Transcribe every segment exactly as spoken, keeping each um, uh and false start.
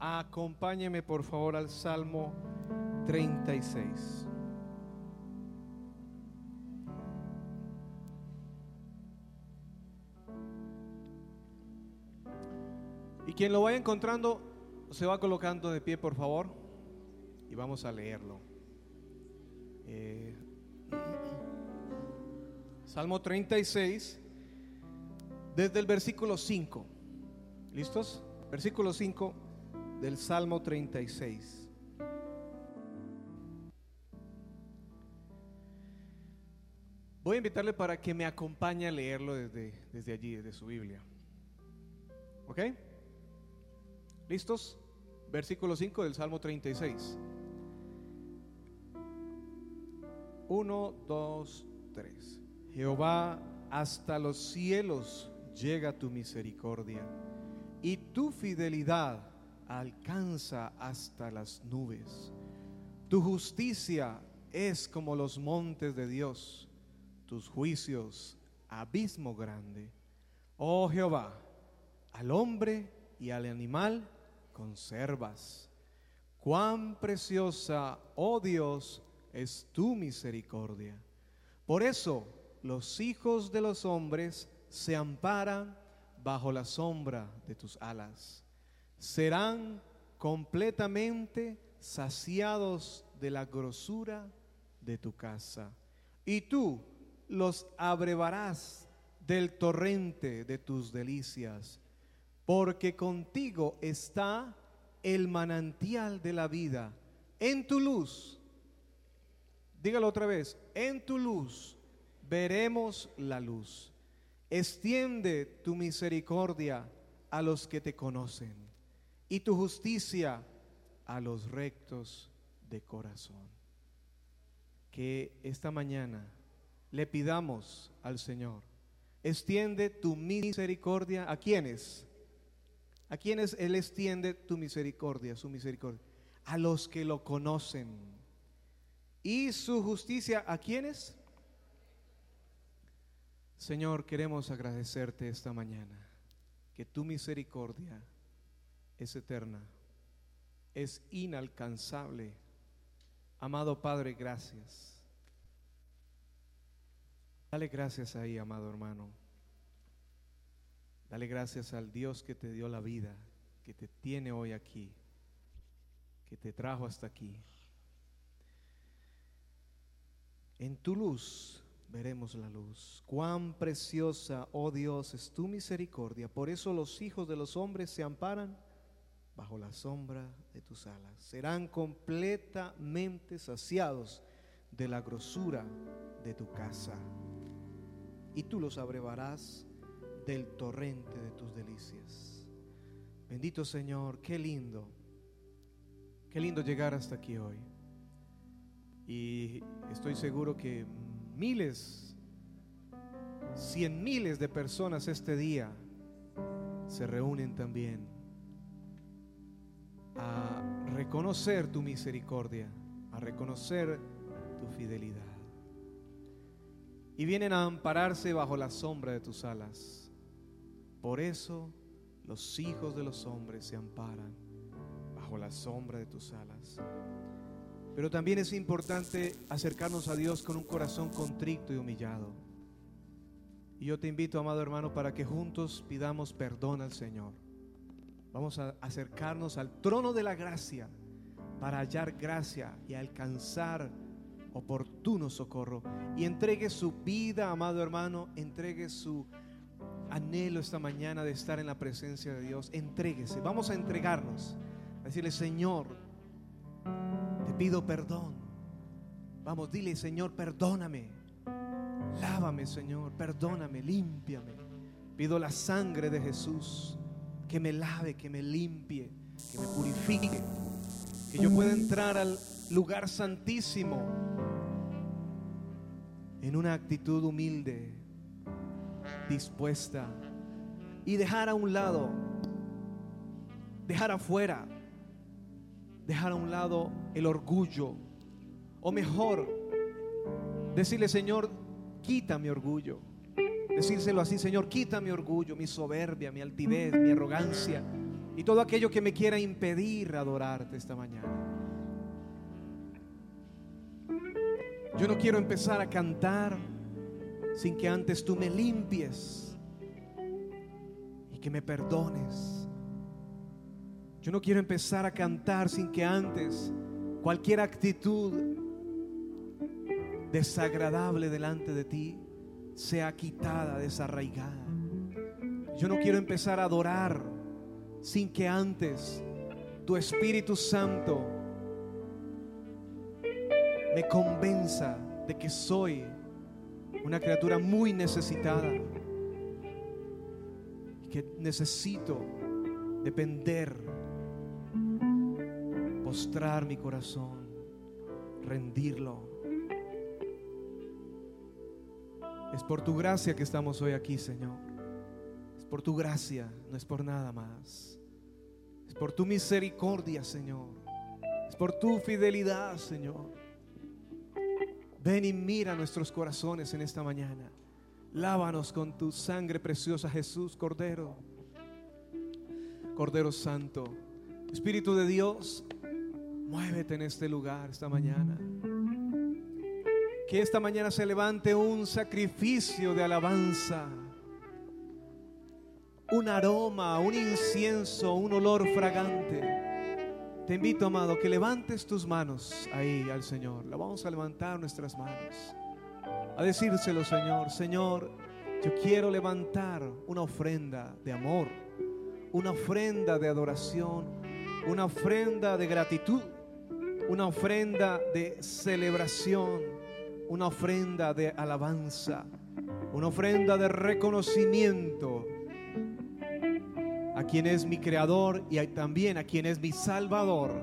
Acompáñeme por favor al Salmo treinta y seis. Y quien lo vaya encontrando se va colocando de pie por favor y vamos a leerlo. eh, Salmo treinta y seis, desde el versículo cinco. ¿Listos? Versículo cinco del Salmo treinta y seis. Voy a invitarle para que me acompañe a leerlo desde, desde allí, desde su Biblia. ¿Ok? ¿Listos? Versículo cinco del Salmo treinta y seis. uno, dos, tres. Jehová, hasta los cielos llega tu misericordia, y tu fidelidad alcanza hasta las nubes. Tu justicia es como los montes de Dios, tus juicios abismo grande. Oh Jehová, al hombre y al animal conservas. Cuán preciosa, oh Dios, es tu misericordia. Por eso los hijos de los hombres se amparan bajo la sombra de tus alas. Serán completamente saciados de la grosura de tu casa, y tú los abrevarás del torrente de tus delicias, porque contigo está el manantial de la vida. En tu luz, dígalo otra vez, en tu luz veremos la luz. Extiende tu misericordia a los que te conocen, y tu justicia a los rectos de corazón. Que esta mañana le pidamos al Señor, extiende tu misericordia. ¿A quiénes? ¿A quiénes Él extiende tu misericordia, su misericordia? A los que lo conocen. ¿Y su justicia a quiénes? Señor, queremos agradecerte esta mañana que tu misericordia es eterna, es inalcanzable. Amado Padre, gracias. Dale gracias ahí, amado hermano. Dale gracias al Dios que te dio la vida, que te tiene hoy aquí, que te trajo hasta aquí. En tu luz veremos la luz. Cuán preciosa, oh Dios, es tu misericordia. Por eso los hijos de los hombres se amparan bajo la sombra de tus alas. Serán completamente saciados de la grosura de tu casa, y tú los abrevarás del torrente de tus delicias. Bendito Señor, qué lindo, qué lindo llegar hasta aquí hoy. Y estoy seguro que miles, cien miles de personas este día se reúnen también a reconocer tu misericordia, a reconocer tu fidelidad, y vienen a ampararse bajo la sombra de tus alas. Por eso los hijos de los hombres se amparan bajo la sombra de tus alas. Pero también es importante acercarnos a Dios con un corazón contrito y humillado. Y yo te invito, amado hermano, para que juntos pidamos perdón al Señor. Vamos a acercarnos al trono de la gracia para hallar gracia y alcanzar oportuno socorro. Y entregue su vida, amado hermano, entregue su anhelo esta mañana de estar en la presencia de Dios. Entréguese, vamos a entregarnos, a decirle: Señor, te pido perdón. Vamos, dile: Señor, perdóname, lávame, Señor, perdóname, límpiame. Pido la sangre de Jesús que me lave, que me limpie, que me purifique, que yo pueda entrar al lugar santísimo en una actitud humilde, dispuesta, y dejar a un lado, dejar afuera, dejar a un lado el orgullo, o mejor, decirle: Señor, quita mi orgullo. Decírselo así: Señor, quita mi orgullo, mi soberbia, mi altivez, mi arrogancia. y todo aquello que me quiera impedir adorarte esta mañana. Yo no quiero empezar a cantar sin que antes tú me limpies y que me perdones. Yo no quiero empezar a cantar sin que antes cualquier actitud desagradable delante de ti sea quitada, desarraigada. Yo no quiero empezar a adorar sin que antes tu Espíritu Santo me convenza de que soy una criatura muy necesitada y que necesito depender, postrar mi corazón, rendirlo. Es por tu gracia que estamos hoy aquí, Señor. Es por tu gracia, no es por nada más. Es por tu misericordia, Señor. Es por tu fidelidad, Señor. Ven y mira nuestros corazones en esta mañana. Lávanos con tu sangre preciosa, Jesús, Cordero. Cordero Santo. Espíritu de Dios, muévete en este lugar esta mañana. Que esta mañana se levante un sacrificio de alabanza, un aroma, un incienso, un olor fragante. Te invito, amado, que levantes tus manos ahí al Señor. La vamos a levantar nuestras manos, a decírselo, Señor. Señor, yo quiero levantar una ofrenda de amor, una ofrenda de adoración, una ofrenda de gratitud, una ofrenda de celebración, una ofrenda de alabanza, una ofrenda de reconocimiento a quien es mi creador y también a quien es mi salvador.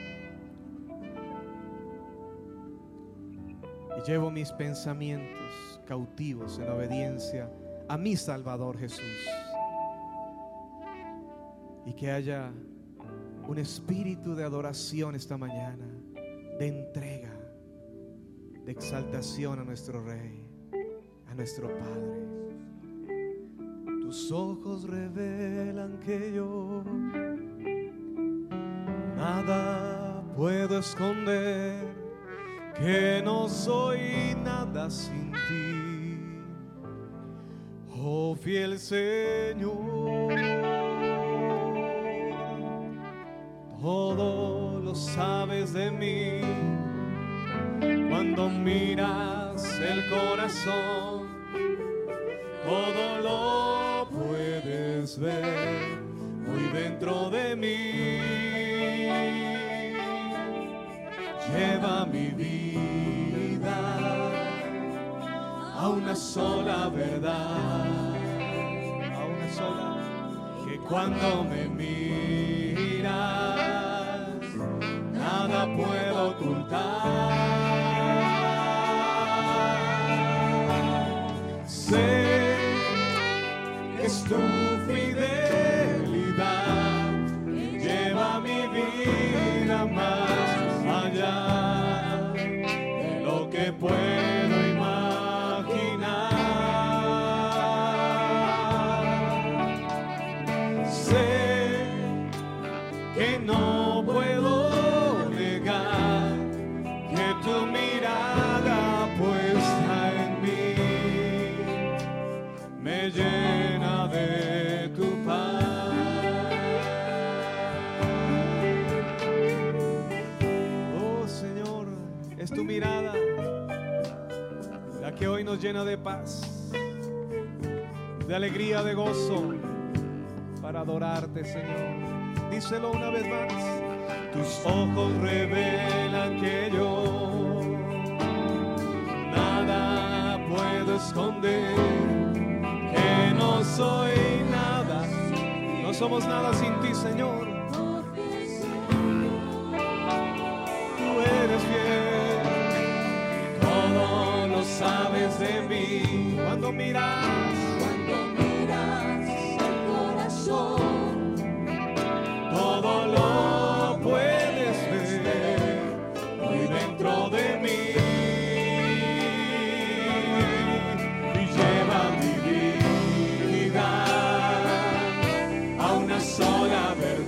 Y llevo mis pensamientos cautivos en obediencia a mi Salvador Jesús. Y que haya un espíritu de adoración esta mañana, de entrega, de exaltación a nuestro Rey, a nuestro Padre. Tus ojos revelan que yo nada puedo esconder, que no soy nada sin ti, oh fiel Señor. Todo lo sabes de mí, cuando miras el corazón, todo lo puedes ver muy dentro de mí. Lleva mi vida a una sola verdad, a una sola, que cuando me miras nada puedo ocultar. Sé que es tu fidelidad, lleva mi vida más allá de lo que puedo imaginar. Sé que no puedo negar que tu mirada puesta en mí me llena de tu paz. Oh Señor, es tu mirada la que hoy nos llena de paz, de alegría, de gozo, para adorarte, Señor. Díselo una vez más. Tus ojos revelan que yo nada puedo esconder, que no soy nada, no somos nada sin ti, Señor. Tú eres fiel, todo lo sabes de mí. Cuando miras, Cuando miras el corazón, todo lo puedes ver muy dentro de mí. Y lleva mi vida a una sola verdad.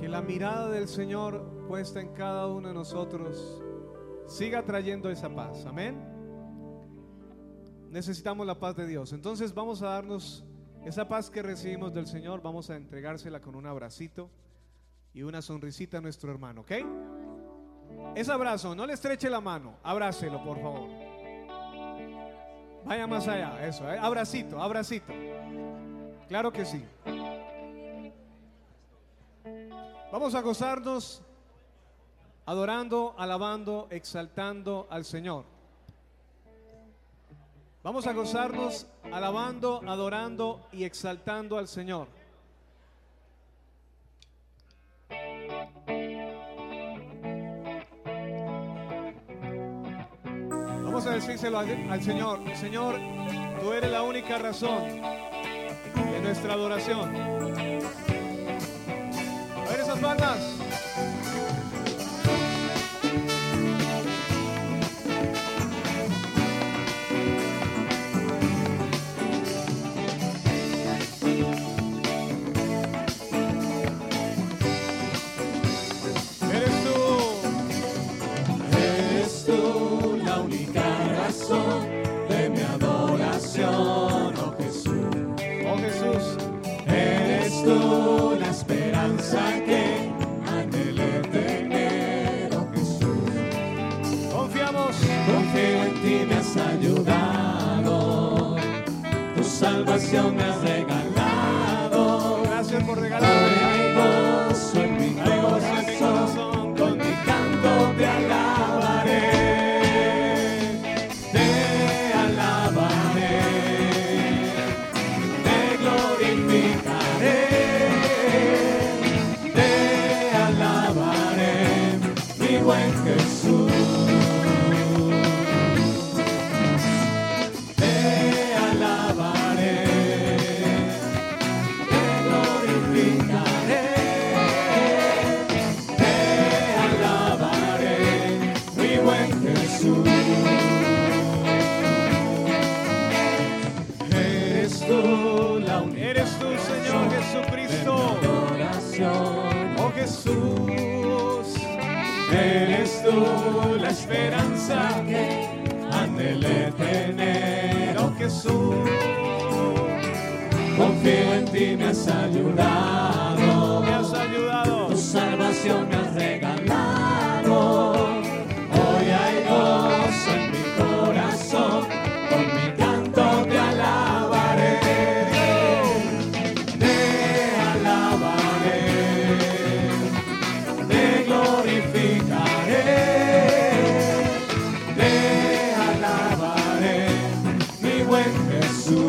Que la mirada del Señor puesta en cada uno de nosotros siga trayendo esa paz. Amén. Necesitamos la paz de Dios. Entonces vamos a darnos esa paz que recibimos del Señor. Vamos a entregársela con un abracito y una sonrisita a nuestro hermano, ¿ok? Ese abrazo, no le estreche la mano, abrácelo por favor. Vaya más allá, eso, ¿eh? Abracito, abracito. Claro que sí. Vamos a gozarnos adorando, alabando, exaltando al Señor. Vamos a gozarnos alabando, adorando y exaltando al Señor. Vamos a decírselo al, al Señor. Señor, tú eres la única razón de nuestra adoración. A ver esas palmas. De mi adoración, oh Jesús, oh Jesús, eres tú la esperanza que anhelé tener, oh Jesús. Confiamos, confío en ti, me has ayudado, tu salvación me has regalado. Gracias por regalarme. Hay gozo en mi corazón, con mi canto te alabaré. Buen Jesús, te alabaré, te glorificaré, te alabaré, mi buen Jesús. Eres tú la única, eres tú, Señor Jesucristo, oh Jesús. Eres tú la esperanza que anhelé tener, oh Jesús. Confío en ti, me has ayudado, me has ayudado. Tu salvación me has regalado. Hoy hay gozo en mi corazón, con mi canto te alabaré. Te alabaré, te glorificaré, te alabaré, mi buen Jesús.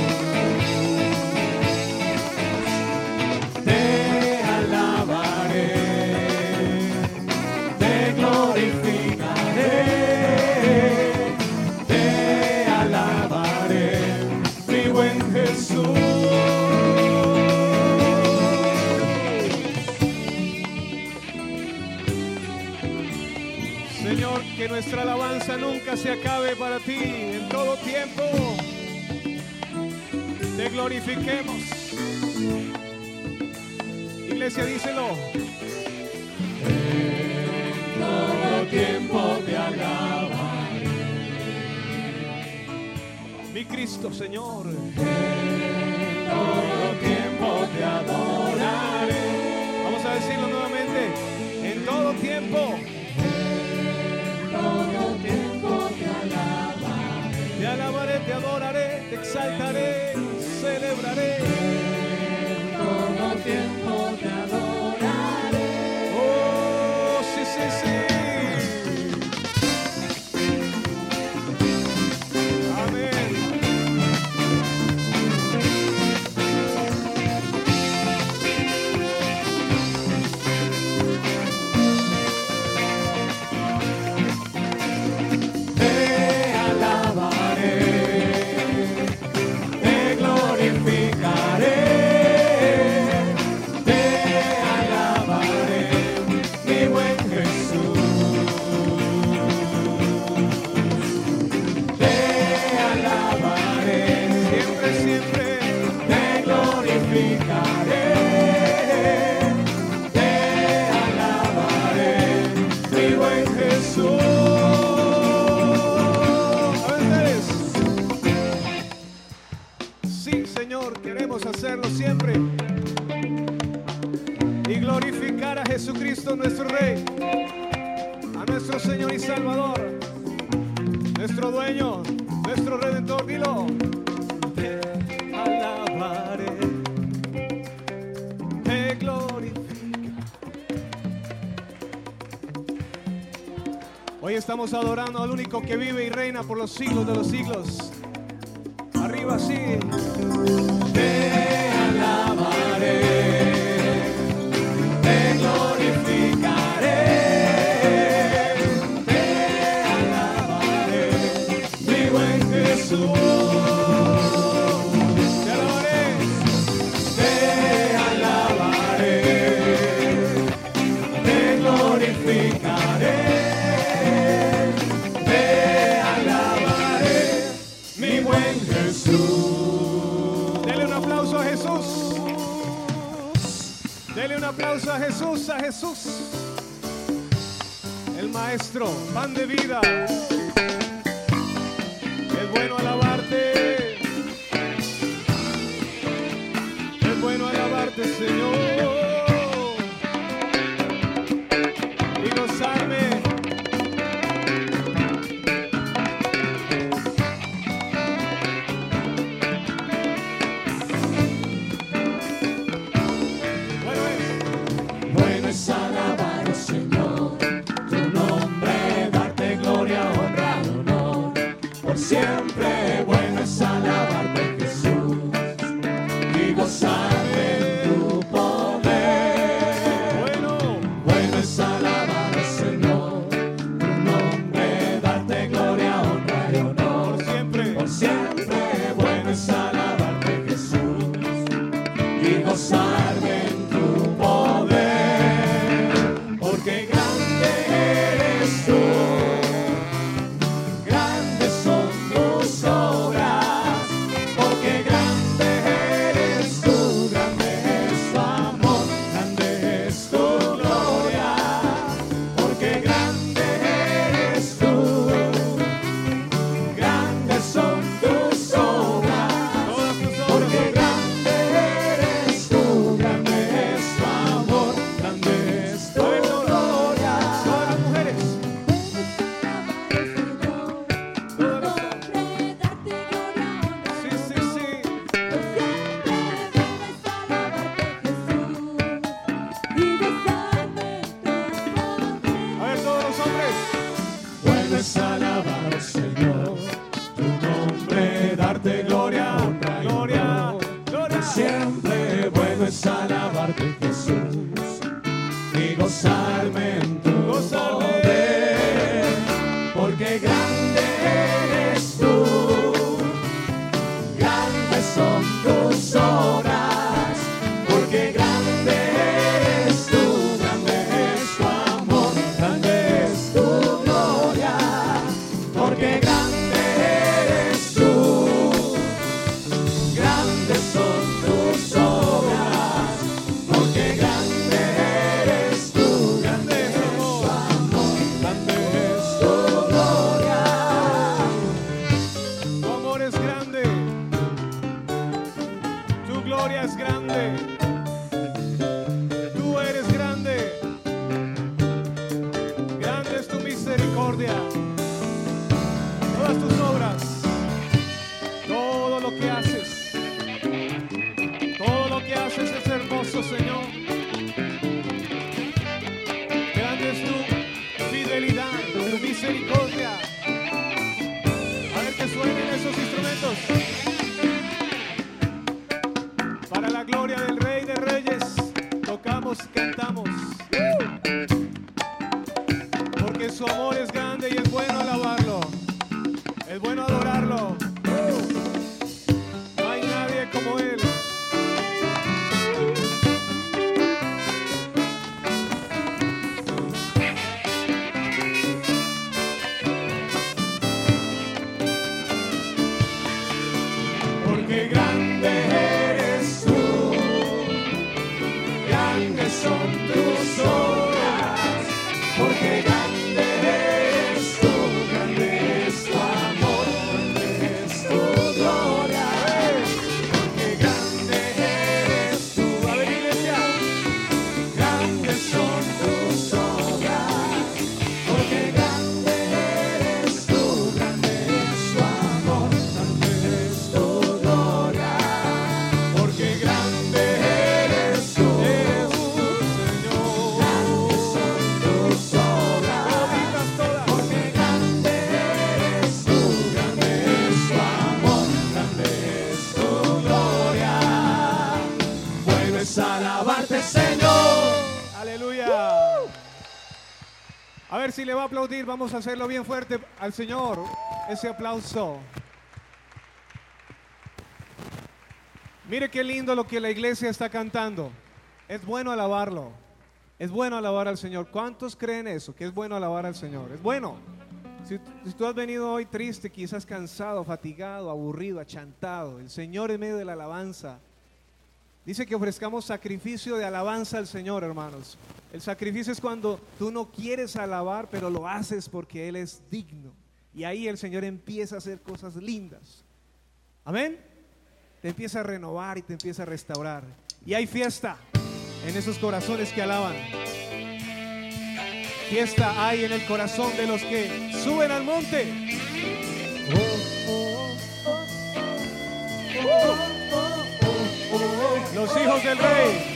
Te alabaré, te glorificaré, te alabaré, mi buen Jesús. Señor, que nuestra alabanza nunca se acabe para ti. En todo tiempo te glorifiquemos. Iglesia, díselo. En todo tiempo te alabaré. Mi Cristo, Señor. En todo tiempo te adoraré. Vamos a decirlo nuevamente. En todo tiempo. Todo tiempo te alabaré, te alabaré, te adoraré, te exaltaré, celebraré. Todo tiempo te adoraré. Oh, sí, sí, sí. Amén. glorificar a Jesucristo nuestro Rey, a nuestro Señor y Salvador, nuestro dueño, nuestro Redentor. Dilo. Te alabaré, te glorificaré. Hoy estamos adorando al único que vive y reina por los siglos de los siglos. Arriba, sí. Te alabaré, te glorificaré, te alabaré, mi buen Jesús. Te alabaré, te alabaré, te glorificaré, te alabaré, mi buen Jesús. dele un aplauso a Jesús. Dele un aplauso a Jesús, a Jesús, el Maestro, pan de vida. Es bueno alabarte, es bueno alabarte, Señor, y gozarme. Bueno es alabar al Señor, tu nombre, darte gloria, honra y honor. Por siempre bueno es alabarte, Jesús, y gozarme en tu poder. Bueno, Bueno es alabar al Señor, tu nombre, darte gloria, honra y honor. por siempre. Por siempre bueno es alabarte, Jesús, y gozarme en tu poder. Porque grande eres tú, grandes son tus obras. Porque grande eres tú, grande es tu amor, grande es tu gloria. Porque grande eres tú, grandes son tus obras. Todas tus obras. Porque grande eres tú, grande es tu amor, grande es tu A ver, todas, gloria. todas las mujeres. Todas las- Sí, sí, sí. A ver, todos los hombres. Bueno es alabar al Señor, tu nombre, darte gloria, honra y Gloria, honor. gloria. Por siempre bueno es alabarte, Jesús, y gozarme en tu Gozarme. poder. Porque grande eres tú, grandes son tus obras. Porque grande eres tú, grande es tu amor, grande es tu gloria. Porque grande eres tú, grandes son tus obras. Porque grande eres tú, grande es tu amor, grande es tu gloria. Tu amor es grande, tu gloria es grande, tú eres grande, grande es tu misericordia, todas tus obras, todo lo que haces, todo lo que haces es hermoso, Señor. Grande es tu fidelidad, tu misericordia. A ver que suenen esos instrumentos. Para la gloria del Rey de Reyes, tocamos, cantamos. Porque su amor es grande y es bueno alabarlo. Es bueno adorarlo. No hay nadie como Él. Porque grande eres tú, grandes son tus obras. Porque grande eres tú, grande es tu amor, grande es tu gloria. Porque grande A ver si le va a aplaudir, vamos a hacerlo bien fuerte al Señor, ese aplauso. Mire qué lindo lo que la iglesia está cantando. Es bueno alabarlo, es bueno alabar al Señor. ¿Cuántos creen eso? Que es bueno alabar al Señor. Es bueno. Si, si tú has venido hoy triste, quizás cansado, fatigado, aburrido, achantado, el Señor en medio de la alabanza dice que ofrezcamos sacrificio de alabanza al Señor, hermanos. El sacrificio es cuando tú no quieres alabar, pero lo haces porque Él es digno. Y ahí el Señor empieza a hacer cosas lindas. Amén. Te empieza a renovar y te empieza a restaurar. Y hay fiesta en esos corazones que alaban. Fiesta hay en el corazón de los que suben al monte. Los hijos del Rey.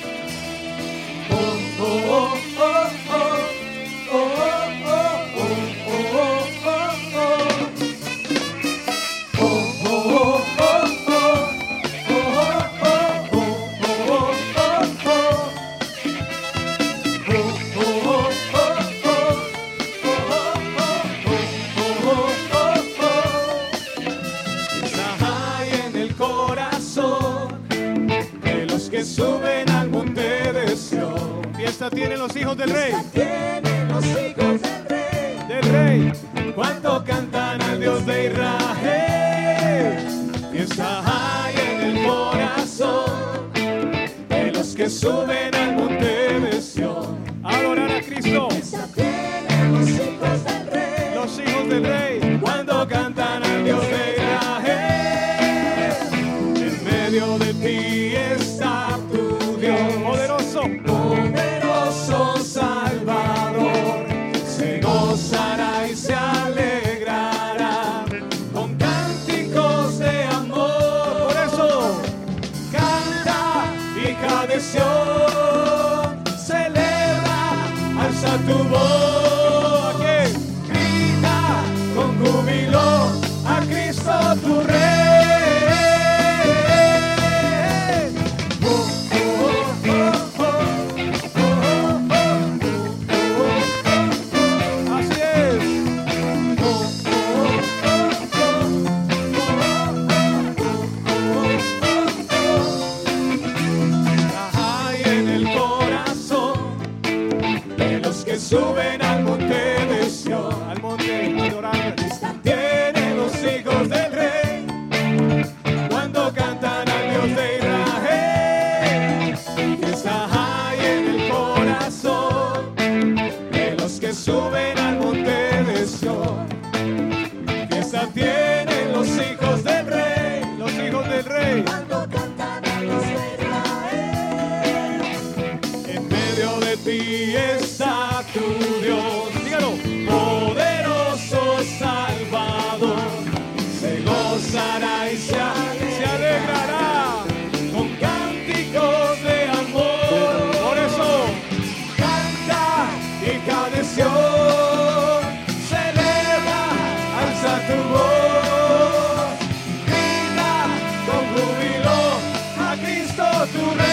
Suben al monte de Sión. Fiesta tienen los hijos del Rey. Fiesta tienen los hijos del Rey. Del Rey. Cuando cantan al Dios de Israel. Fiesta hay en el corazón de los que suben al monte de Sión. Adorar a Cristo. Fiesta tienen los hijos del Rey. Los hijos del Rey. Cuando cantan al Dios de Israel. En medio de ti está poderoso, poderoso Salvador, se gozará y se alegrará con cánticos de amor. Por eso, canta, hija de Sión, celebra, alza tu voz, grita con júbilo a Cristo tu Rey. Suben al monte de Sión, al monte adorar. Tienen los hijos del Rey cuando cantan al Dios de Israel. Fiesta hay en el corazón de los que suben al monte de Sión. Fiesta tienen los hijos del Rey, los hijos del Rey. Cuando cantan al Dios de Israel. En medio de ti está tu Dios, dígalo, poderoso Salvador, se gozará y se, se alegrará con cánticos de amor. Por eso, canta, hija de Sión, celebra, alza tu voz, grita con júbilo a Cristo tu Rey.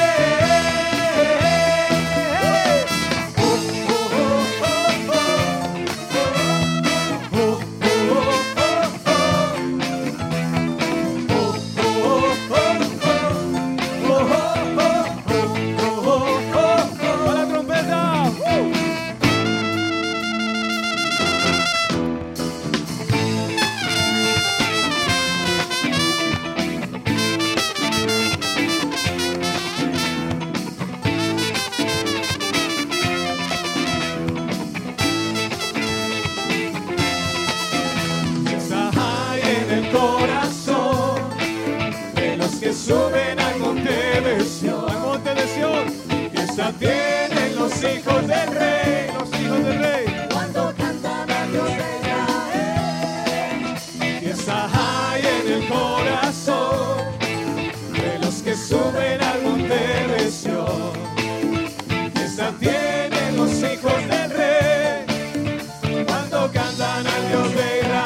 Suben al monte de Sión, al monte de Sión. Fiesta tienen los hijos del Rey, los hijos del Rey. Cuando cantan al Dios de Israel. Fiesta hay en el corazón de los que suben al monte de Sión. Fiesta tienen los hijos del Rey cuando cantan al Dios de Israel.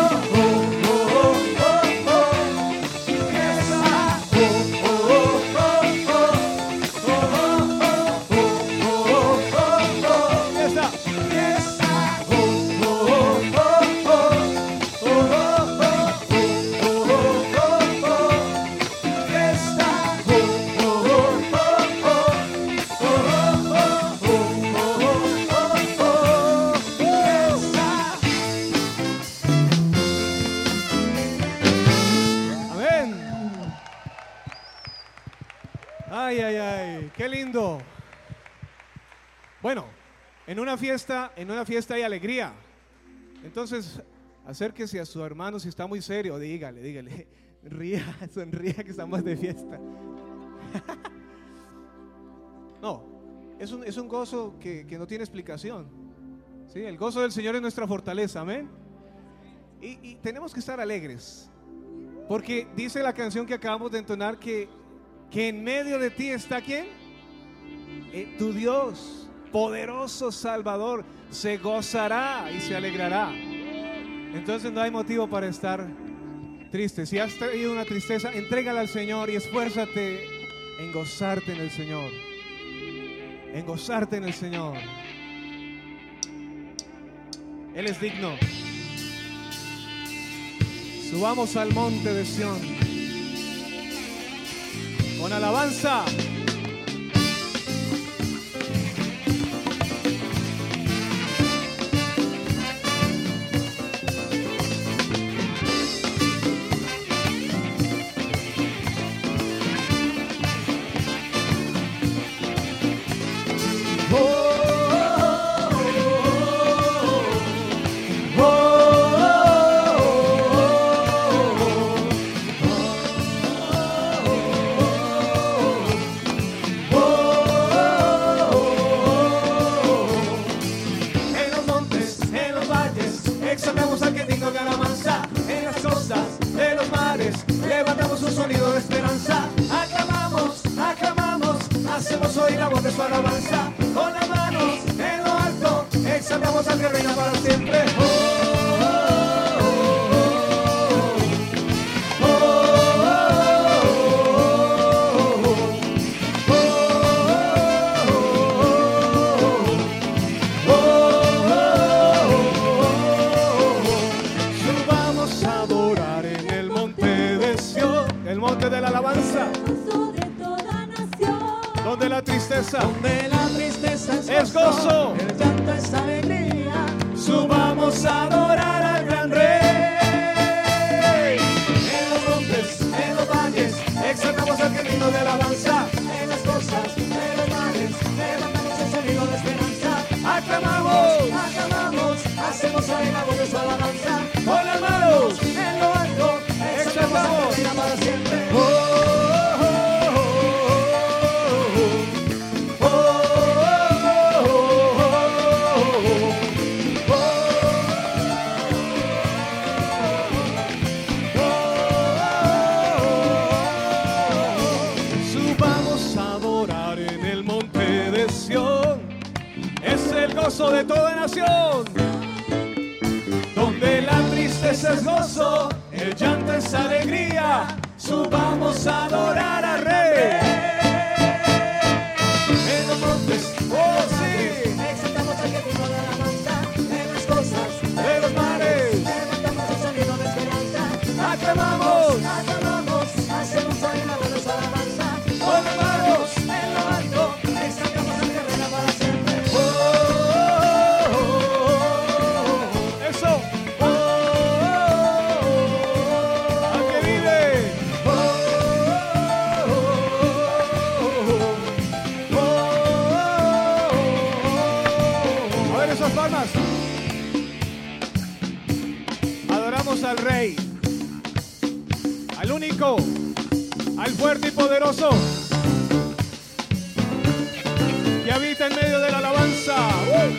Oh, Ay, ay, ay, qué lindo. Bueno, en una fiesta, en una fiesta hay alegría. Entonces, acérquese a su hermano si está muy serio, dígale, dígale, ría, sonría que estamos de fiesta. No, es un, es un gozo que, que no tiene explicación. ¿Sí? El gozo del Señor es nuestra fortaleza, amén. Y, y tenemos que estar alegres, porque dice la canción que acabamos de entonar que, que en medio de ti está ¿quién? Eh, tu Dios, poderoso Salvador, se gozará y se alegrará. Entonces no hay motivo para estar triste. Si has traído una tristeza, entrégala al Señor y esfuérzate en gozarte en el Señor. En gozarte en el Señor. Él es digno. Subamos al monte de Sión con alabanza. Donde la tristeza es gozo, el llanto es alegría. Subamos a adorar al gran Rey. En los montes, en los valles, exaltamos al que digno de alabanza. En las cosas, en los mares, levantamos el sonido de esperanza. Aclamamos, aclamamos, hacemos oír la voz de su alabanza. Con las manos en lo alto, exaltamos al que reina para siempre. Oh, de toda nación, donde la tristeza es gozo, el llanto es alegría. Subamos a adorar al Rey. En los montes, oh sí, exaltamos al que digno de alabanza. En las cosas, de los mares, levantamos el sonido de esperanza. Aclamamos, aclamamos, hacemos oír la voz de su alabanza. Con las manos en lo alto, exaltamos al que reina para siempre. Adoramos al Rey, al único, al fuerte y poderoso, que habita en medio de la alabanza. ¡Uh!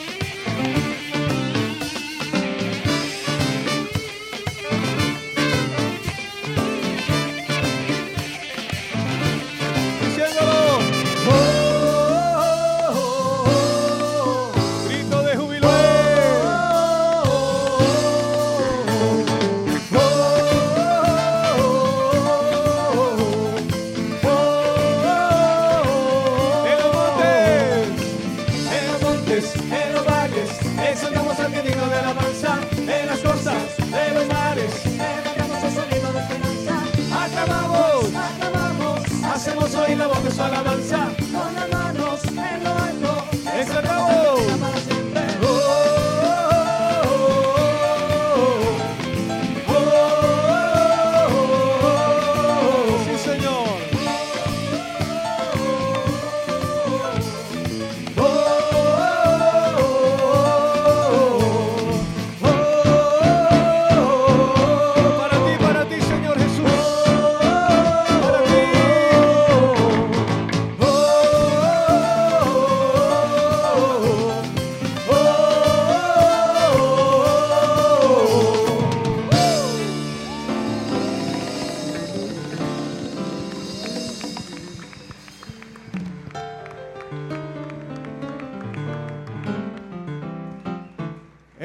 Hacemos hoy la voz de su alabanza. Con las manos en lo alto, exaltamos para siempre. Oh, oh, oh, oh, oh, oh, oh, oh. Sí, Señor.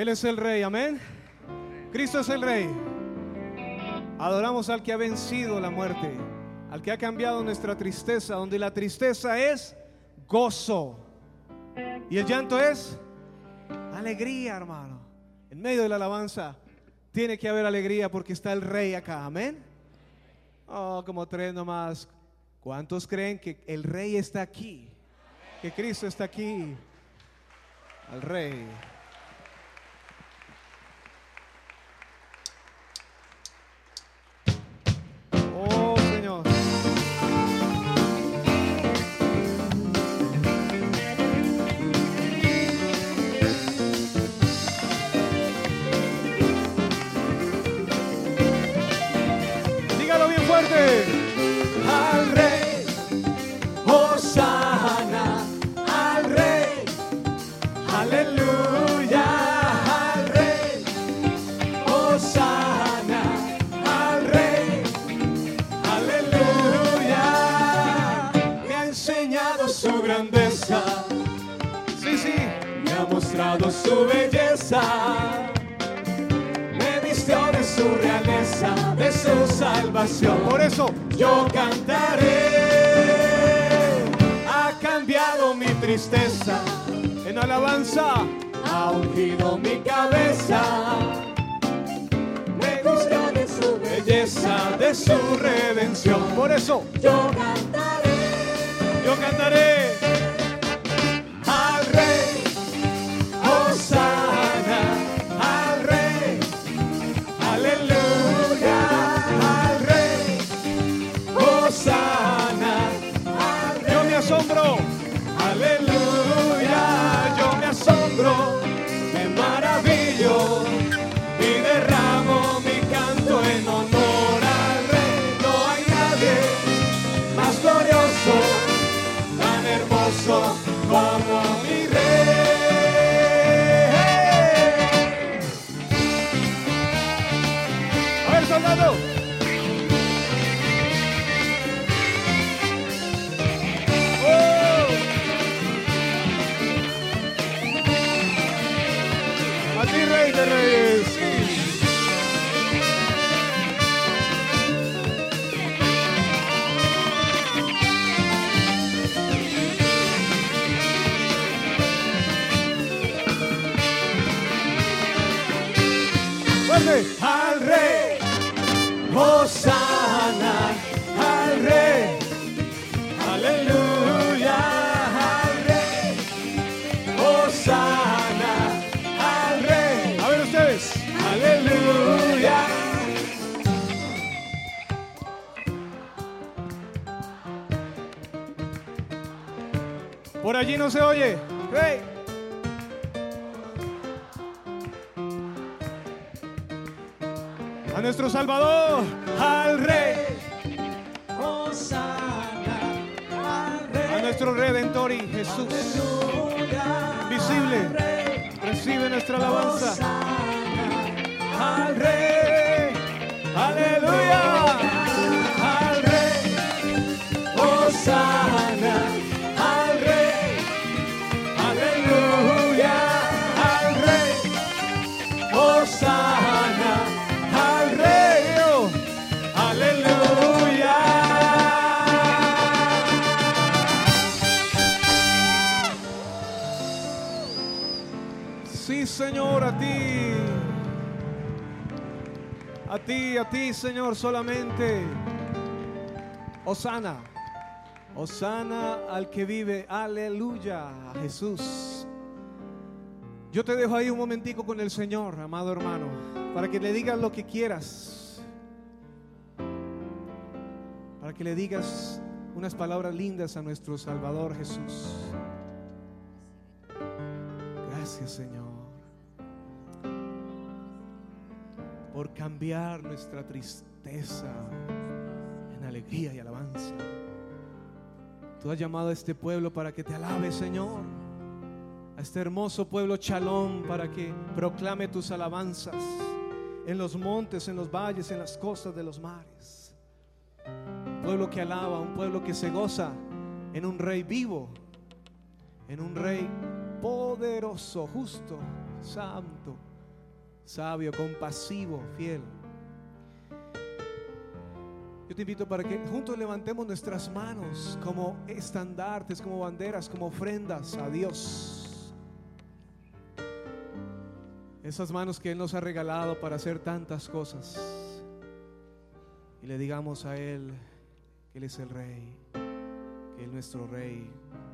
Él es el Rey, amén. Cristo es el Rey. Adoramos al que ha vencido la muerte, al que ha cambiado nuestra tristeza, donde la tristeza es gozo y el llanto es alegría, hermano. En medio de la alabanza tiene que haber alegría porque está el Rey acá, amén. Oh, como tres nomás. ¿Cuántos creen que el Rey está aquí? Que Cristo está aquí. Al Rey. Oh, Señor. Dígalo bien fuerte. Al Rey, Hosana, al Rey, aleluya, al Rey, Hosana, al Rey, aleluya. Me ha enseñado su grandeza, Sí, sí. me ha mostrado su belleza, me vistió de su realeza, de su salvación. Por eso Yo cantaré, ha cambiado mi tristeza, en alabanza ha ungido mi cabeza, me vistió de su belleza, de su redención. Por eso Yo cantaré, yo cantaré. al Rey, Hosana, al Rey, aleluya, al Rey, Hosana, al Rey. Yo me asombro. Aleluya, yo me asombro, me maravillo y derramo mi canto en honor al Rey. No hay nadie más glorioso, tan hermoso como mi Rey. A ver, soldado. Oh. A ti, Rey de Reyes. Sí. Fuerte. Al Rey, Hosana, al Rey, aleluya, al Rey, Hosana, al Rey, A ver ustedes. aleluya. Por allí no se oye. Rey. A nuestro Salvador. Al Rey, Hosana, al Rey, A nuestro Redentor y Jesús. aleluya, Visible. al Rey, Recibe nuestra alabanza. Hosana, al Rey, aleluya, al Rey, Hosana, al Rey, aleluya, al Rey, Hosana, al Rey, aleluya. Sí, Señor, a ti. A ti, a ti, Señor, solamente. Hosana. Hosana al que vive. Aleluya, a Jesús. Yo te dejo ahí un momentico con el Señor, amado hermano, para que le digas lo que quieras. Para que le digas unas palabras lindas a nuestro Salvador Jesús. Gracias, Señor, por cambiar nuestra tristeza en alegría y alabanza. Tú has llamado a este pueblo para que te alabe, Señor. A este hermoso pueblo Chalón, para que proclame tus alabanzas en los montes, en los valles, en las costas de los mares. Un pueblo que alaba, un pueblo que se goza en un Rey vivo, en un Rey poderoso, justo, santo, sabio, compasivo, fiel. Yo te invito para que juntos levantemos nuestras manos como estandartes, como banderas, como ofrendas a Dios. Esas manos que Él nos ha regalado para hacer tantas cosas. Y le digamos a Él que Él es el Rey, que Él es nuestro Rey,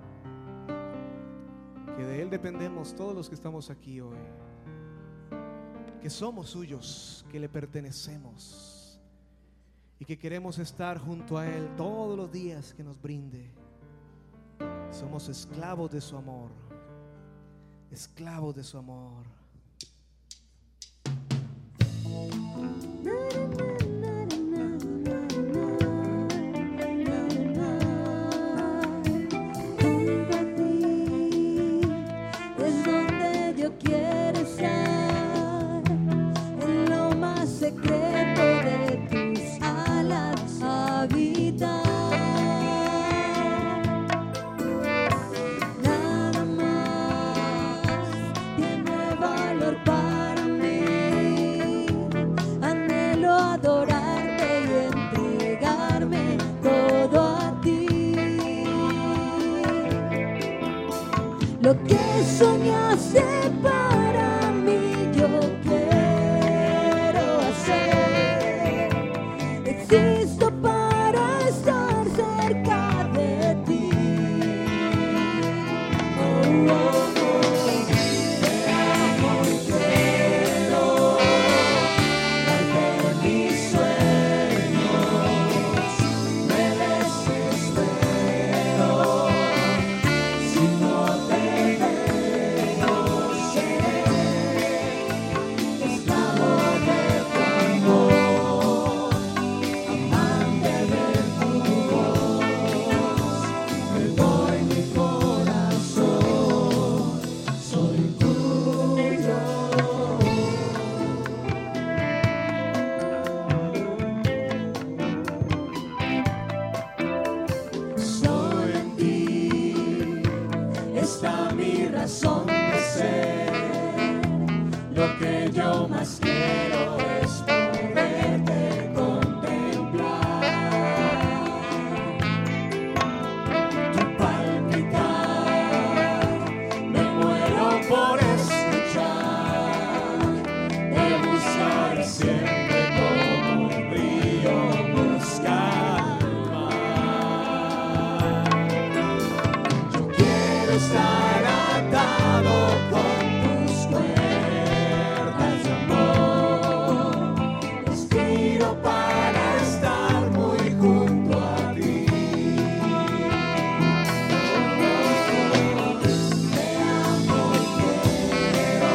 que de Él dependemos todos los que estamos aquí hoy, que somos suyos, que le pertenecemos y que queremos estar junto a Él todos los días que nos brinde. Somos esclavos de su amor, esclavos de su amor. Lo que soñaste para mí, yo quiero hacer. Existo para estar cerca de ti. Oh, oh, oh. Te amo y quiero darte mis sueños. Me desespero si no te está mi razón de ser. Lo que yo más quiero es poderte contemplar. Tu palpitar, me muero por escuchar. De buscar siempre como un río buscar el mar. Yo quiero estar atado con tus cuerdas de amor. Respiro para estar muy junto a ti. Te amo y quiero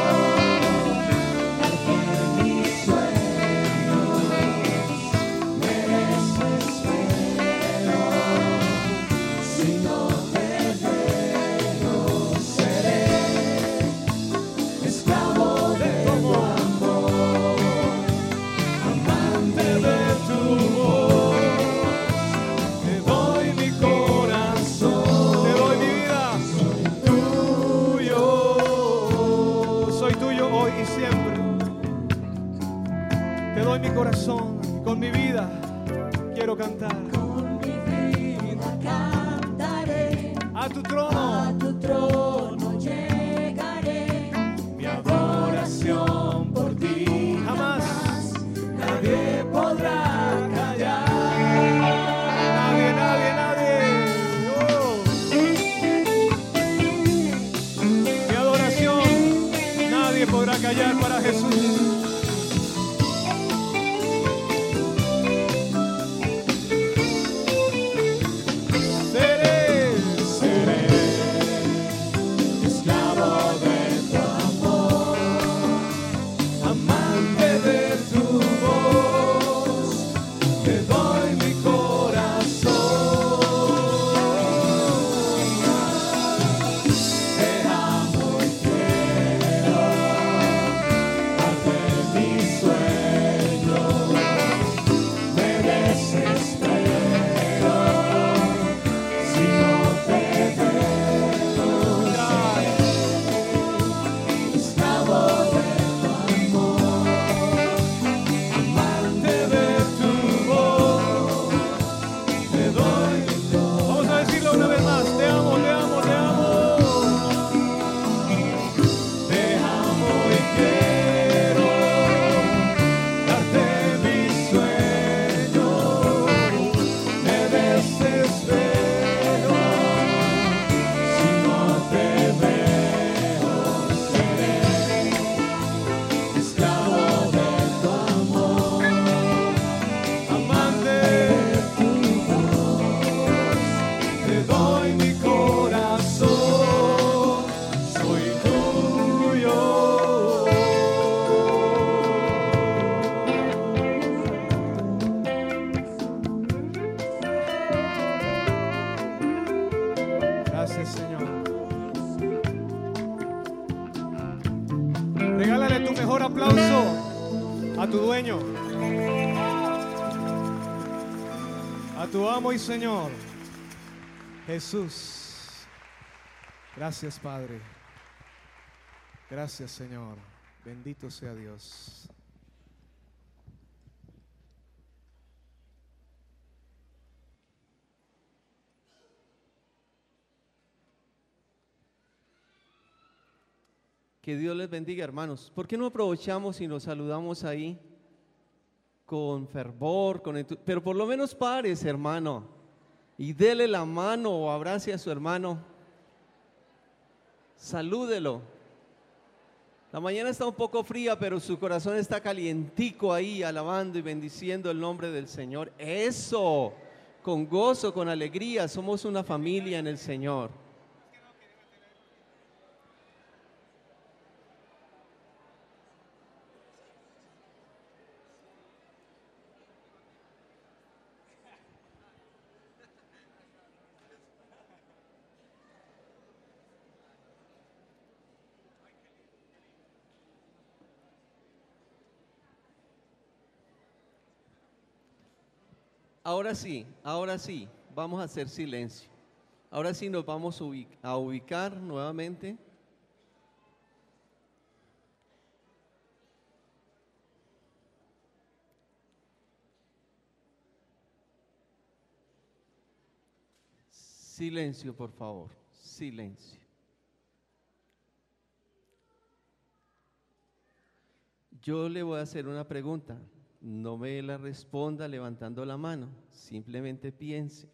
darte mis sueños. Me desespero si no te veo. Seré esclavo de tu amor, amante de tu voz. Te doy mi corazón, Te doy mi vida, tuyo. soy tuyo hoy y siempre. Te doy mi corazón, con mi vida quiero cantar. Con mi vida cantaré, A tu a trono tu trono llegaré. Mi adoración por ti jamás nadie podrá callar. nadie, nadie, nadie. Oh. Mi adoración nadie podrá callar para Jesús. Seré Seré esclavo de tu amor, amante de tu voz. Gracias, Señor. Regálale tu mejor aplauso a tu dueño, a tu amo y Señor, Jesús. Gracias, Padre. Gracias, Señor. Bendito sea Dios. Que Dios les bendiga, hermanos. ¿Por qué no aprovechamos y nos saludamos ahí con fervor, con entu- pero por lo menos pares, hermano, y dele la mano o abrace a su hermano? Salúdelo. La mañana está un poco fría, pero su corazón está calientico ahí, alabando y bendiciendo el nombre del Señor. Eso, con gozo, con alegría, somos una familia en el Señor. Ahora sí, ahora sí, vamos a hacer silencio. Ahora sí nos vamos a ubic- a ubicar nuevamente. Silencio, por favor, silencio. Yo le voy a hacer una pregunta. No me la responda levantando la mano, simplemente piense.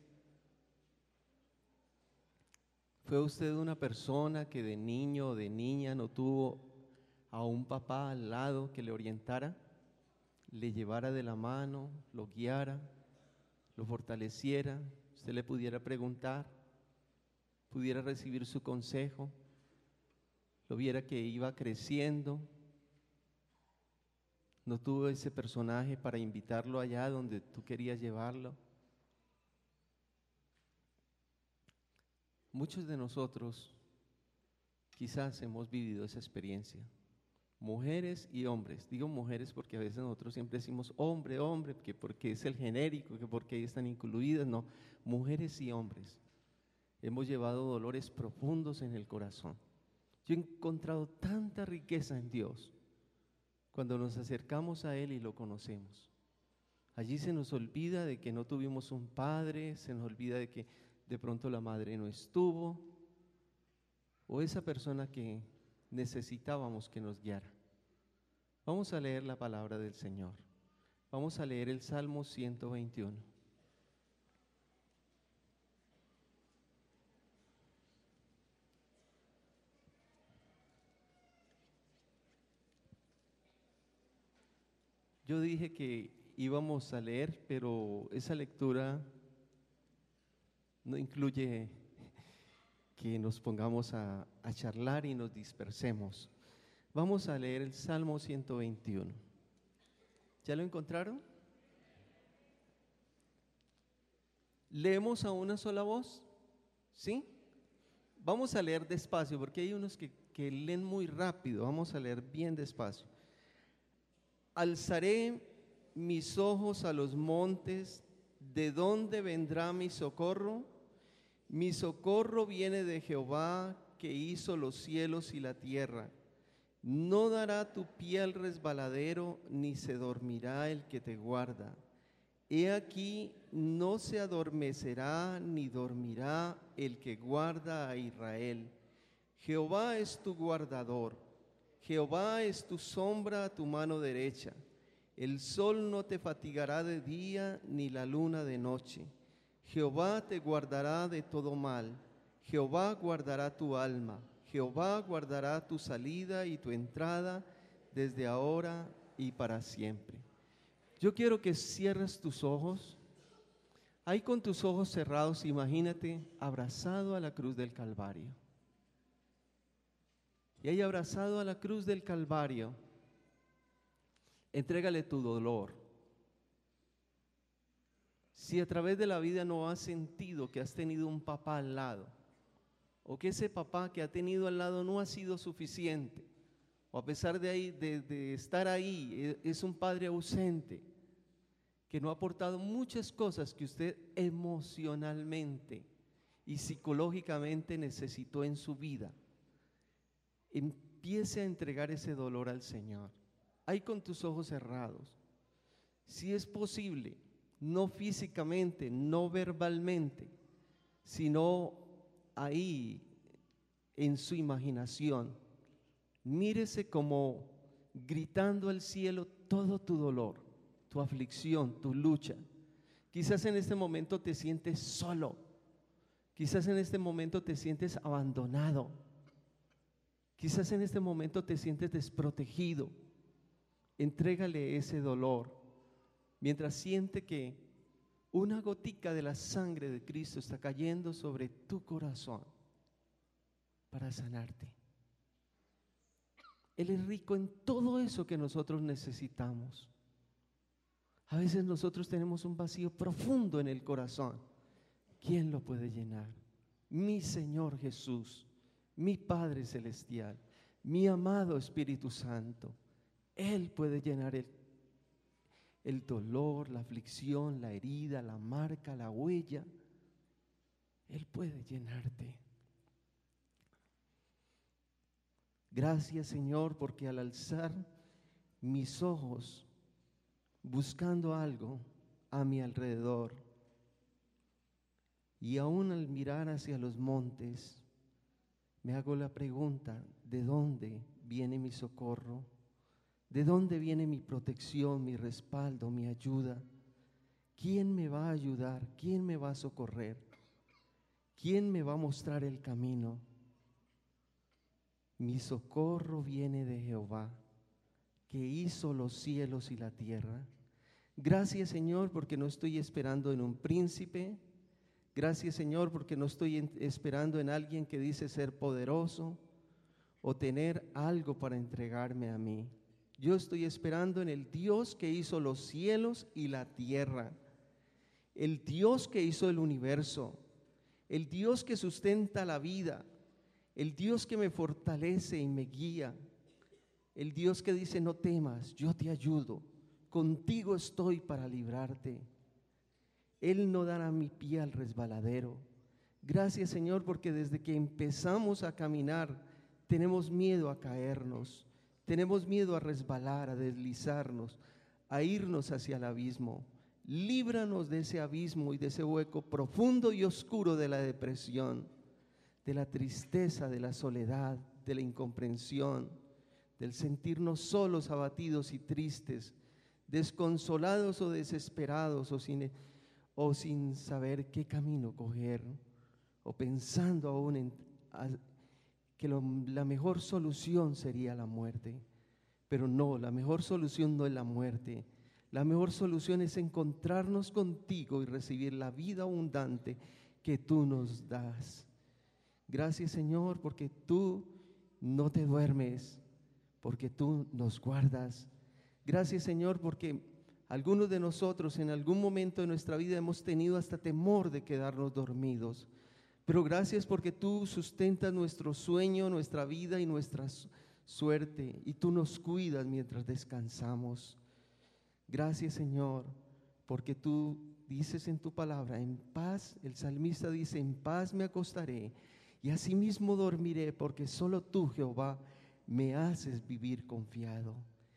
¿Fue usted una persona que de niño o de niña no tuvo a un papá al lado que le orientara, le llevara de la mano, lo guiara, lo fortaleciera, usted le pudiera preguntar, pudiera recibir su consejo, lo viera que iba creciendo? ¿No tuvo ese personaje para invitarlo allá donde tú querías llevarlo? Muchos de nosotros quizás hemos vivido esa experiencia, mujeres y hombres. Digo mujeres porque a veces nosotros siempre decimos hombre, hombre, que porque es el genérico, que porque ahí están incluidas. No, mujeres y hombres hemos llevado dolores profundos en el corazón. Yo he encontrado tanta riqueza en Dios cuando nos acercamos a Él y lo conocemos. Allí se nos olvida de que no tuvimos un padre, se nos olvida de que de pronto la madre no estuvo, o esa persona que necesitábamos que nos guiara. Vamos a leer la palabra del Señor. Vamos a leer el Salmo ciento veintiuno. Yo dije que íbamos a leer, pero esa lectura no incluye que nos pongamos a, a charlar y nos dispersemos. Vamos a leer el Salmo ciento veintiuno. ¿Ya lo encontraron? ¿Leemos a una sola voz? ¿Sí? Vamos a leer despacio, porque hay unos que, que leen muy rápido. Vamos a leer bien despacio. Alzaré mis ojos a los montes, ¿de dónde vendrá mi socorro? Mi socorro viene de Jehová, que hizo los cielos y la tierra. No dará tu pie al resbaladero, ni se dormirá el que te guarda. He aquí, no se adormecerá ni dormirá el que guarda a Israel. Jehová es tu guardador. Jehová es tu sombra a tu mano derecha. El sol no te fatigará de día, ni la luna de noche. Jehová te guardará de todo mal. Jehová guardará tu alma. Jehová guardará tu salida y tu entrada desde ahora y para siempre. Yo quiero que cierres tus ojos. Ahí con tus ojos cerrados, imagínate abrazado a la cruz del Calvario. Y ahí abrazado a la cruz del Calvario, entrégale tu dolor. Si a través de la vida no has sentido que has tenido un papá al lado, o que ese papá que ha tenido al lado no ha sido suficiente, o a pesar de, ahí, de, de estar ahí, es un padre ausente, que no ha aportado muchas cosas que usted emocionalmente y psicológicamente necesitó en su vida. Empiece a entregar ese dolor al Señor, ahí con tus ojos cerrados. Si es posible, no físicamente, no verbalmente, sino ahí en su imaginación, mírese como gritando al cielo todo tu dolor, tu aflicción, tu lucha. Quizás en este momento te sientes solo, quizás en este momento te sientes abandonado, quizás en este momento te sientes desprotegido. Entrégale ese dolor mientras siente que una gotica de la sangre de Cristo está cayendo sobre tu corazón para sanarte. Él es rico en todo eso que nosotros necesitamos. A veces nosotros tenemos un vacío profundo en el corazón. ¿Quién lo puede llenar? Mi Señor Jesús, mi Padre Celestial, mi amado Espíritu Santo. Él puede llenar el, el dolor, la aflicción, la herida, la marca, la huella. Él puede llenarte. Gracias, Señor, porque al alzar mis ojos buscando algo a mi alrededor y aún al mirar hacia los montes, me hago la pregunta: ¿de dónde viene mi socorro? ¿De dónde viene mi protección, mi respaldo, mi ayuda? ¿Quién me va a ayudar? ¿Quién me va a socorrer? ¿Quién me va a mostrar el camino? Mi socorro viene de Jehová, que hizo los cielos y la tierra. Gracias, Señor, porque no estoy esperando en un príncipe. Gracias, Señor, porque no estoy en, esperando en alguien que dice ser poderoso o tener algo para entregarme a mí. Yo estoy esperando en el Dios que hizo los cielos y la tierra, el Dios que hizo el universo, el Dios que sustenta la vida, el Dios que me fortalece y me guía, el Dios que dice: no temas, yo te ayudo, contigo estoy para librarte. Él no dará mi pie al resbaladero. Gracias, Señor, porque desde que empezamos a caminar tenemos miedo a caernos, tenemos miedo a resbalar, a deslizarnos, a irnos hacia el abismo. Líbranos de ese abismo y de ese hueco profundo y oscuro de la depresión, de la tristeza, de la soledad, de la incomprensión, del sentirnos solos, abatidos y tristes, desconsolados o desesperados, o sin, o sin saber qué camino coger, o pensando aún en a, que lo, la mejor solución sería la muerte. Pero no, la mejor solución no es la muerte. La mejor solución es encontrarnos contigo y recibir la vida abundante que tú nos das. Gracias, Señor, porque tú no te duermes, porque tú nos guardas. Gracias, Señor, porque algunos de nosotros en algún momento de nuestra vida hemos tenido hasta temor de quedarnos dormidos. Pero gracias porque tú sustentas nuestro sueño, nuestra vida y nuestra suerte, y tú nos cuidas mientras descansamos. Gracias, Señor, porque tú dices en tu palabra: en paz, el salmista dice: en paz me acostaré y asimismo dormiré, porque solo tú, Jehová, me haces vivir confiado.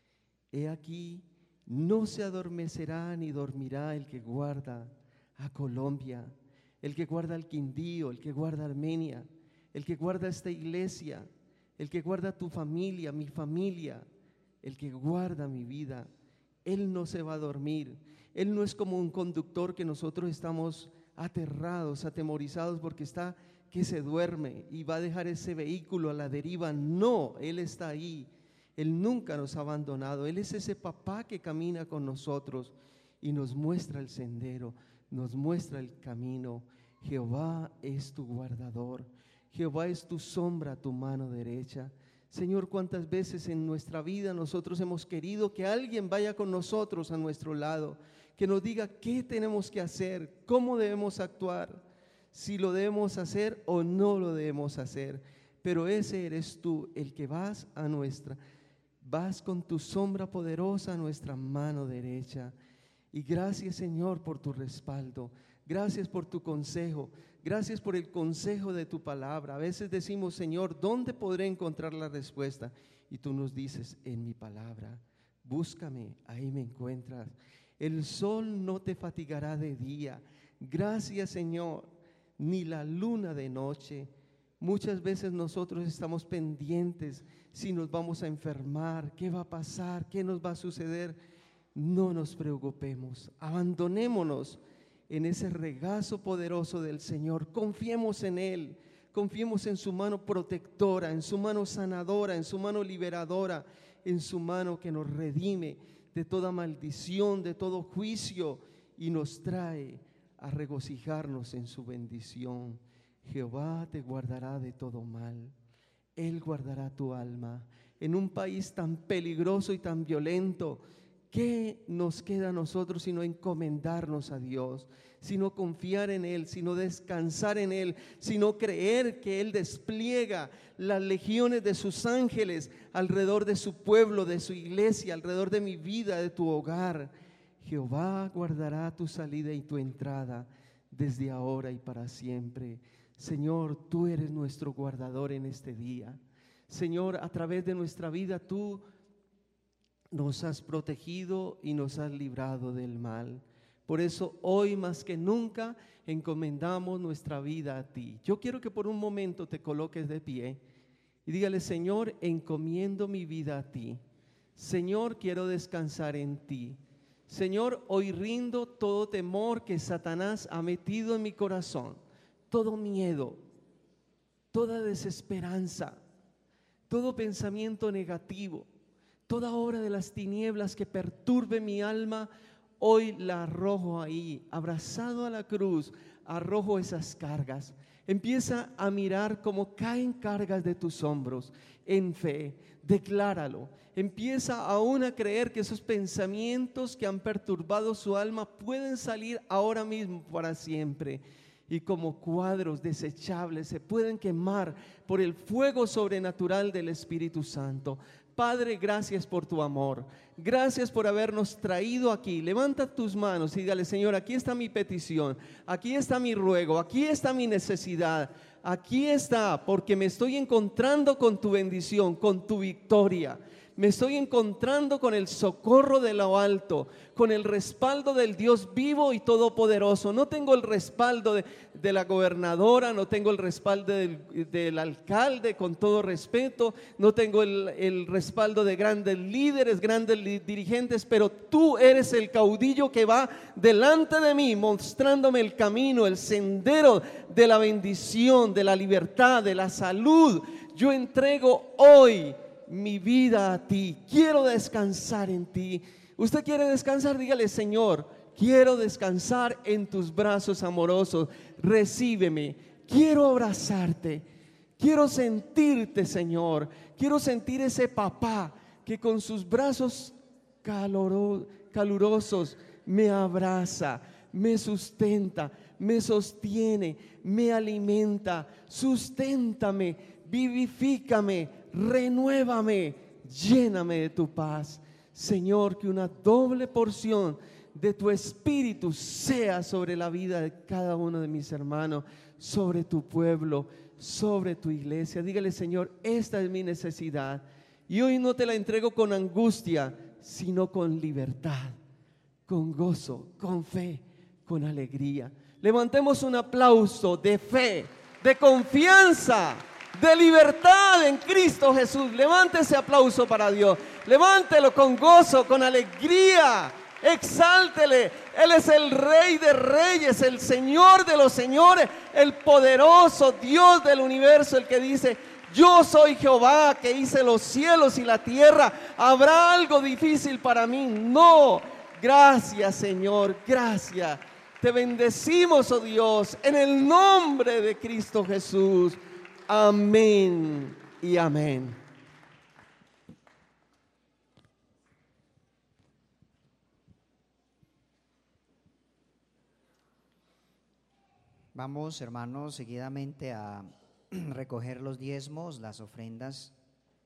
He aquí, no se adormecerá ni dormirá el que guarda a Colombia, el que guarda al Quindío, el que guarda Armenia, el que guarda esta iglesia, el que guarda tu familia, mi familia, el que guarda mi vida. Él no se va a dormir. Él no es como un conductor que nosotros estamos aterrados, atemorizados porque está que se duerme y va a dejar ese vehículo a la deriva. No, Él está ahí. Él nunca nos ha abandonado. Él es ese papá que camina con nosotros y nos muestra el sendero, nos muestra el camino. Jehová es tu guardador. Jehová es tu sombra, tu mano derecha. Señor, cuántas veces en nuestra vida nosotros hemos querido que alguien vaya con nosotros a nuestro lado, que nos diga qué tenemos que hacer, cómo debemos actuar. si lo debemos hacer o no lo debemos hacer. Pero ese eres tú, el que vas a nuestra, vas con tu sombra poderosa a nuestra mano derecha. Y gracias, Señor, por tu respaldo. Gracias por tu consejo. Gracias por el consejo de tu palabra. A veces decimos, Señor, ¿dónde podré encontrar la respuesta? Y tú nos dices, en mi palabra. Búscame, ahí me encuentras. El sol no te fatigará de día. Gracias, Señor, ni la luna de noche. Muchas veces nosotros estamos pendientes si nos vamos a enfermar, qué va a pasar, qué nos va a suceder. No nos preocupemos, abandonémonos en ese regazo poderoso del Señor. Confiemos en Él, confiemos en su mano protectora, en su mano sanadora, en su mano liberadora, en su mano que nos redime de toda maldición, de todo juicio, y nos trae a regocijarnos en su bendición. Jehová te guardará de todo mal. Él guardará tu alma. En un país tan peligroso y tan violento, ¿qué nos queda a nosotros sino encomendarnos a Dios, sino confiar en Él, sino descansar en Él, sino creer que Él despliega las legiones de sus ángeles alrededor de su pueblo, de su iglesia, alrededor de mi vida, de tu hogar? Jehová guardará tu salida y tu entrada desde ahora y para siempre. Señor, tú eres nuestro guardador en este día. Señor, a través de nuestra vida tú nos has protegido y nos has librado del mal. Por eso hoy más que nunca encomendamos nuestra vida a ti. Yo quiero que por un momento te coloques de pie y dígale: Señor, encomiendo mi vida a ti. Señor, quiero descansar en ti. Señor, hoy rindo todo temor que Satanás ha metido en mi corazón, todo miedo, toda desesperanza, todo pensamiento negativo, toda obra de las tinieblas que perturbe mi alma. Hoy la arrojo ahí, abrazado a la cruz, arrojo esas cargas. Empieza a mirar cómo caen cargas de tus hombros en fe, decláralo. Empieza aún a creer que esos pensamientos que han perturbado su alma pueden salir ahora mismo para siempre, y como cuadros desechables se pueden quemar por el fuego sobrenatural del Espíritu Santo. Padre, gracias por tu amor, gracias por habernos traído aquí. Levanta tus manos y dígale: Señor, aquí está mi petición, aquí está mi ruego, aquí está mi necesidad, aquí está, porque me estoy encontrando con tu bendición, con tu victoria. Me estoy encontrando con el socorro de lo alto, con el respaldo del Dios vivo y todopoderoso. No tengo el respaldo de, de la gobernadora, no tengo el respaldo del, del alcalde, con todo respeto, no tengo el, el respaldo de grandes líderes, grandes li, dirigentes, pero tú eres el caudillo que va delante de mí, mostrándome el camino, el sendero de la bendición, de la libertad, de la salud. Yo entrego hoy mi vida a ti, quiero descansar en ti. Usted quiere descansar, dígale: Señor, quiero descansar en tus brazos amorosos, recíbeme, quiero abrazarte, quiero sentirte, Señor, quiero sentir ese papá que con sus brazos caloro, calurosos me abraza, me sustenta, me sostiene, me alimenta. Susténtame, vivifícame, renuévame, lléname de tu paz. Señor, que una doble porción de tu espíritu sea sobre la vida de cada uno de mis hermanos, sobre tu pueblo, sobre tu iglesia. Dígale: Señor, esta es mi necesidad, y hoy no te la entrego con angustia, sino con libertad, con gozo, con fe, con alegría. Levantemos un aplauso de fe, de confianza, de libertad en Cristo Jesús. Levante ese aplauso para Dios, levántelo con gozo, con alegría, exáltele. Él es el Rey de Reyes, el Señor de los Señores, el poderoso Dios del universo, el que dice: yo soy Jehová que hice los cielos y la tierra. ¿Habrá algo difícil para mí? No. Gracias, Señor, gracias. Te bendecimos, oh Dios, en el nombre de Cristo Jesús. Amén y amén. Vamos, hermanos, seguidamente a recoger los diezmos, las ofrendas.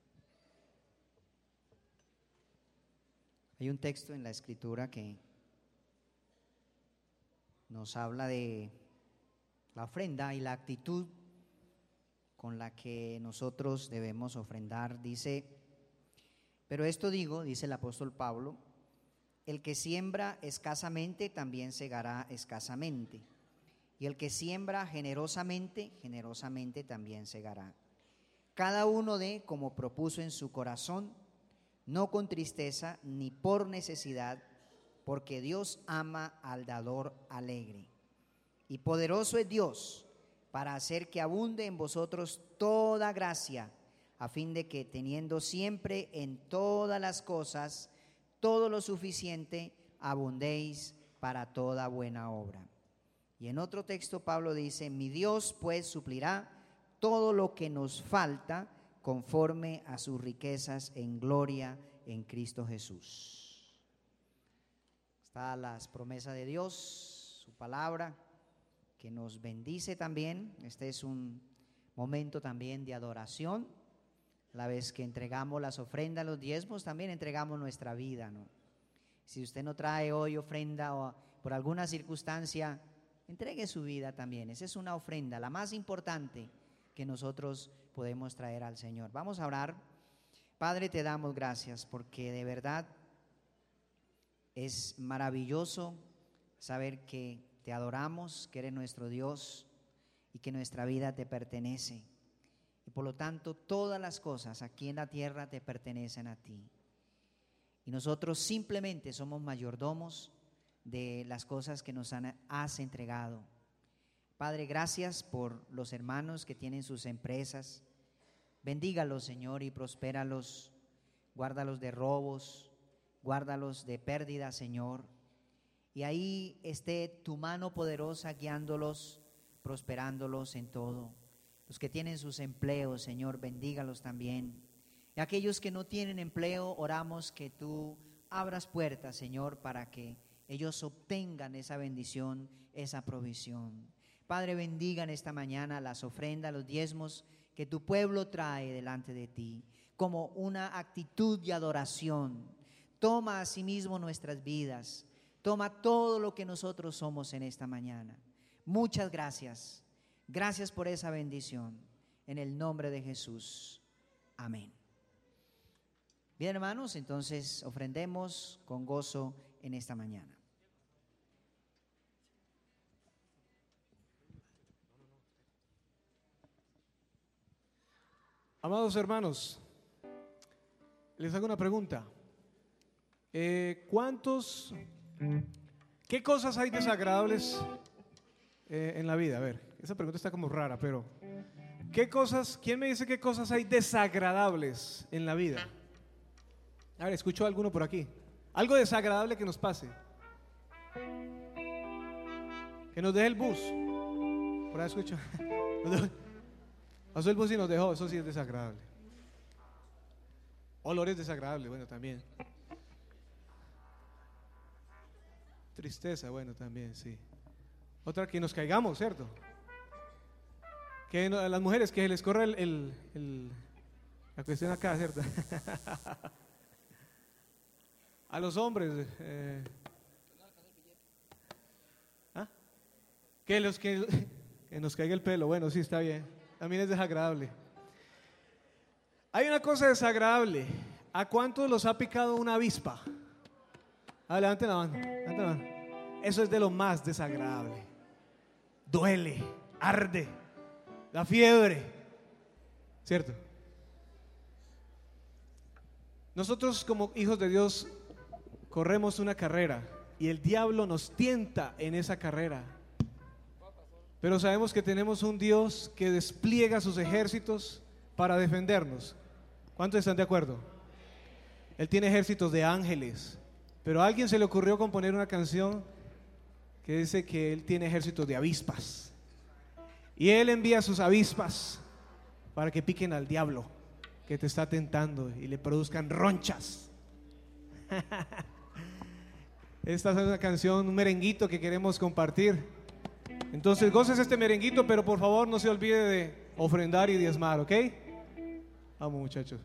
Hay un texto en la Escritura que nos habla de la ofrenda y la actitud con la que nosotros debemos ofrendar. Dice: pero esto digo, dice el apóstol Pablo, el que siembra escasamente también segará escasamente, y el que siembra generosamente, generosamente también segará. Cada uno dé como propuso en su corazón, no con tristeza ni por necesidad, porque Dios ama al dador alegre. Y poderoso es Dios para hacer que abunde en vosotros toda gracia, a fin de que, teniendo siempre en todas las cosas todo lo suficiente, abundéis para toda buena obra. Y en otro texto Pablo dice: mi Dios pues suplirá todo lo que nos falta conforme a sus riquezas en gloria en Cristo Jesús. Está las promesas de Dios, su palabra, que nos bendice también. Este es un momento también de adoración. La vez que entregamos las ofrendas, los diezmos, también entregamos nuestra vida, ¿no? Si usted no trae hoy ofrenda o por alguna circunstancia, entregue su vida también. Esa es una ofrenda, la más importante que nosotros podemos traer al Señor. Vamos a orar. Padre, te damos gracias porque de verdad es maravilloso saber que te adoramos, que eres nuestro Dios y que nuestra vida te pertenece. Y por lo tanto, todas las cosas aquí en la tierra te pertenecen a ti. Y nosotros simplemente somos mayordomos de las cosas que nos han, has entregado. Padre, gracias por los hermanos que tienen sus empresas. Bendígalos, Señor, y prospéralos. Guárdalos de robos, guárdalos de pérdida, Señor. Y ahí esté tu mano poderosa guiándolos, prosperándolos en todo. Los que tienen sus empleos, Señor, bendígalos también. Y aquellos que no tienen empleo, oramos que tú abras puertas, Señor, para que ellos obtengan esa bendición, esa provisión. Padre, bendigan esta mañana las ofrendas, los diezmos que tu pueblo trae delante de ti, como una actitud de adoración. Toma asimismo nuestras vidas, toma todo lo que nosotros somos en esta mañana. Muchas gracias. Gracias por esa bendición. En el nombre de Jesús. Amén. Bien, hermanos, entonces ofrendemos con gozo en esta mañana. Amados hermanos, les hago una pregunta. Eh, ¿Cuántos, qué cosas hay desagradables eh, en la vida? A ver, esa pregunta está como rara, pero ¿qué cosas, quién me dice qué cosas hay desagradables en la vida? A ver, escucho a alguno por aquí. Algo desagradable que nos pase. Que nos deje el bus. Por ahí escucho. Pasó el bus y nos dejó, eso sí es desagradable. Olores desagradables, bueno, también. Tristeza, bueno, también, sí. Otra, que nos caigamos, ¿cierto? Que no, a las mujeres que les corre el, el, el, la cuestión acá, ¿cierto? A los hombres, eh, ¿ah? que, los, que, que nos caiga el pelo, bueno, sí, está bien. También es desagradable. Hay una cosa desagradable. ¿A cuántos los ha picado una avispa? Ah, levanten la mano, levanten la mano. Eso es de lo más desagradable. Duele, arde, da fiebre, ¿cierto? Nosotros como hijos de Dios corremos una carrera y el diablo nos tienta en esa carrera. Pero sabemos que tenemos un Dios que despliega sus ejércitos para defendernos. ¿Cuántos están de acuerdo? Él tiene ejércitos de ángeles, pero a alguien se le ocurrió componer una canción que dice que Él tiene ejércitos de avispas. Y Él envía sus avispas para que piquen al diablo que te está tentando y le produzcan ronchas. Esta es una canción, un merenguito que queremos compartir Entonces, goces este merenguito, pero por favor no se olvide de ofrendar y diezmar, ¿ok? Vamos, muchachos.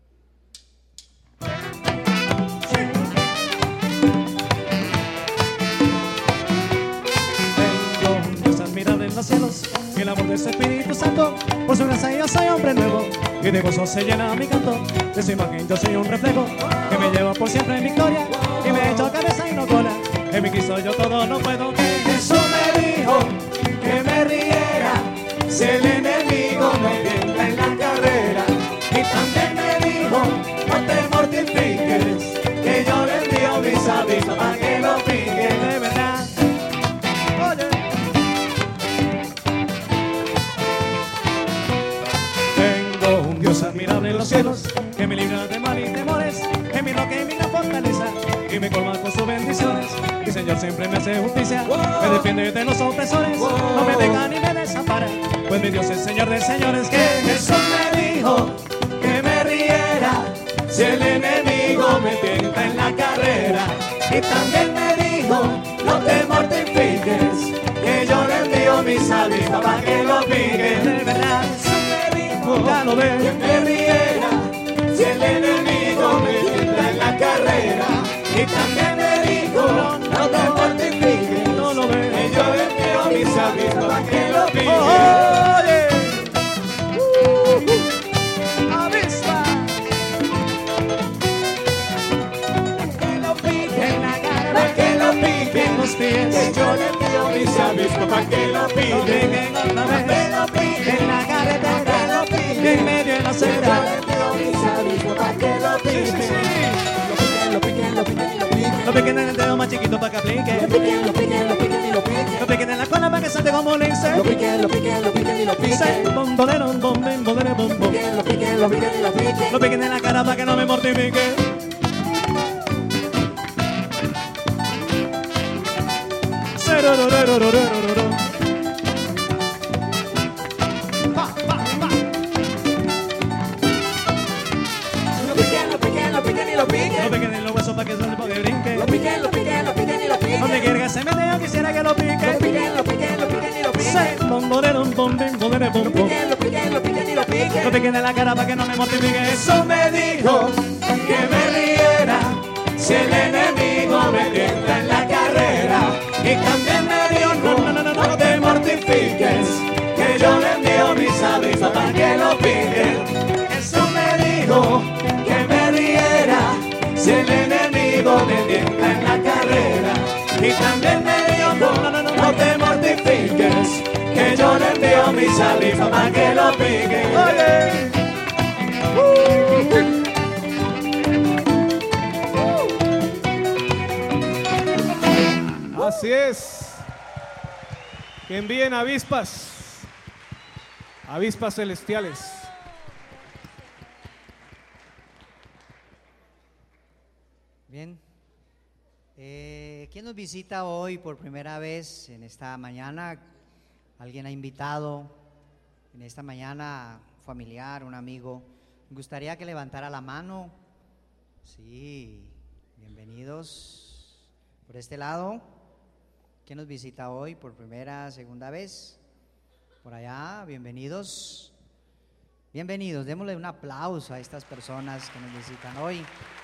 Tengo un Dios admirable en los cielos y el amor de su Espíritu Santo. Por su gracia yo soy hombre nuevo y de gozo se llena mi canto. De su imagen yo soy un reflejo que me lleva por siempre en victoria y me echo cabeza y no cola. En mi Cristo yo todo lo puedo. Jesús me dijo que me riera si el enemigo me tienta en la carrera. Y también me dijo, no te mortifiques, que yo le envío mis avisos para que lo piquen. De verdad. Oye. Tengo un Dios admirable en los cielos que me libra de mal y temores, que mi roca y mi gran fortaleza y me colma con sus bendiciones. Mi Señor siempre me hace justicia, me defiende de los opresores, no me deja ni me desampara, pues mi Dios es Señor de señores. Que Jesús me dijo que me riera si el enemigo me tienta en la carrera. Y también me dijo, no te mortifiques, que yo le envío mis avisos para que lo piquen. De verdad. Jesús me dijo Ya lo ves. que me riera si el enemigo me tienta en la carrera. Y también me dijo, no te mortifiques, No lo ves. que yo le envío mis avisos para que lo piquen. Oye. Uh, avispa. Que lo piquen, En la cara, para que lo piquen en los pies. que yo le envío mis avisos para que lo Lo piquen. piquen otra Pa' que vez. lo piquen, En la carretera, pa' que lo piquen. en medio de la Que yo acera. le envío mis avisos para que lo piquen. Lo piquen, lo piquen, lo piquen, lo piquen. Lo piquen en el dedo más chiquito para que aplique. Lo piquen, lo piquen, lo piquen y lo piquen. Lo piquen en la cola para que salte como un lince. Lo piquen, lo piquen, lo piquen y lo Se piquen. bombolero, bombín, bolero, bom, bom. Lo piquen, lo piquen y lo piquen. Lo piquen en la cara para que no me mortifique. Serorororororororo. Pa, pa, pa. Lo piquen, lo piquen, lo piquen y lo Lo piquen. piquen en los huesos para que se le brinque. Lo piquen, lo piquen, lo piquen y lo piquen. Donde quiera que se mete yo quisiera que lo Lo pique. piquen, lo piquen, lo piquen y lo Se piquen. bombolero, bombín, bolero, bom, Lo bom. piquen, lo piquen, lo piquen y lo Lo piquen. piquen en la cara para que no me mortifique. Jesús me dijo que me riera si el enemigo me tienta en la carrera. Y también me dijo, No, no, no, no, no te mortifiques, que yo le envío mis avisos para que lo piquen. Jesús me dijo que me riera si el enemigo me tienta en la carrera. Y también me dijo, no, no, no, no te mortifiques, que yo le envío mis avisos para que lo piquen. Oye. Así es. Que envíen avispas, avispas celestiales. Bien. Eh, ¿quién nos visita hoy por primera vez en esta mañana? ¿Alguien ha invitado en esta mañana, familiar, un amigo? Me gustaría que levantara la mano. Sí, bienvenidos. Por este lado, ¿quién nos visita hoy por primera, segunda vez? Por allá, bienvenidos. Bienvenidos, démosle un aplauso a estas personas que nos visitan hoy.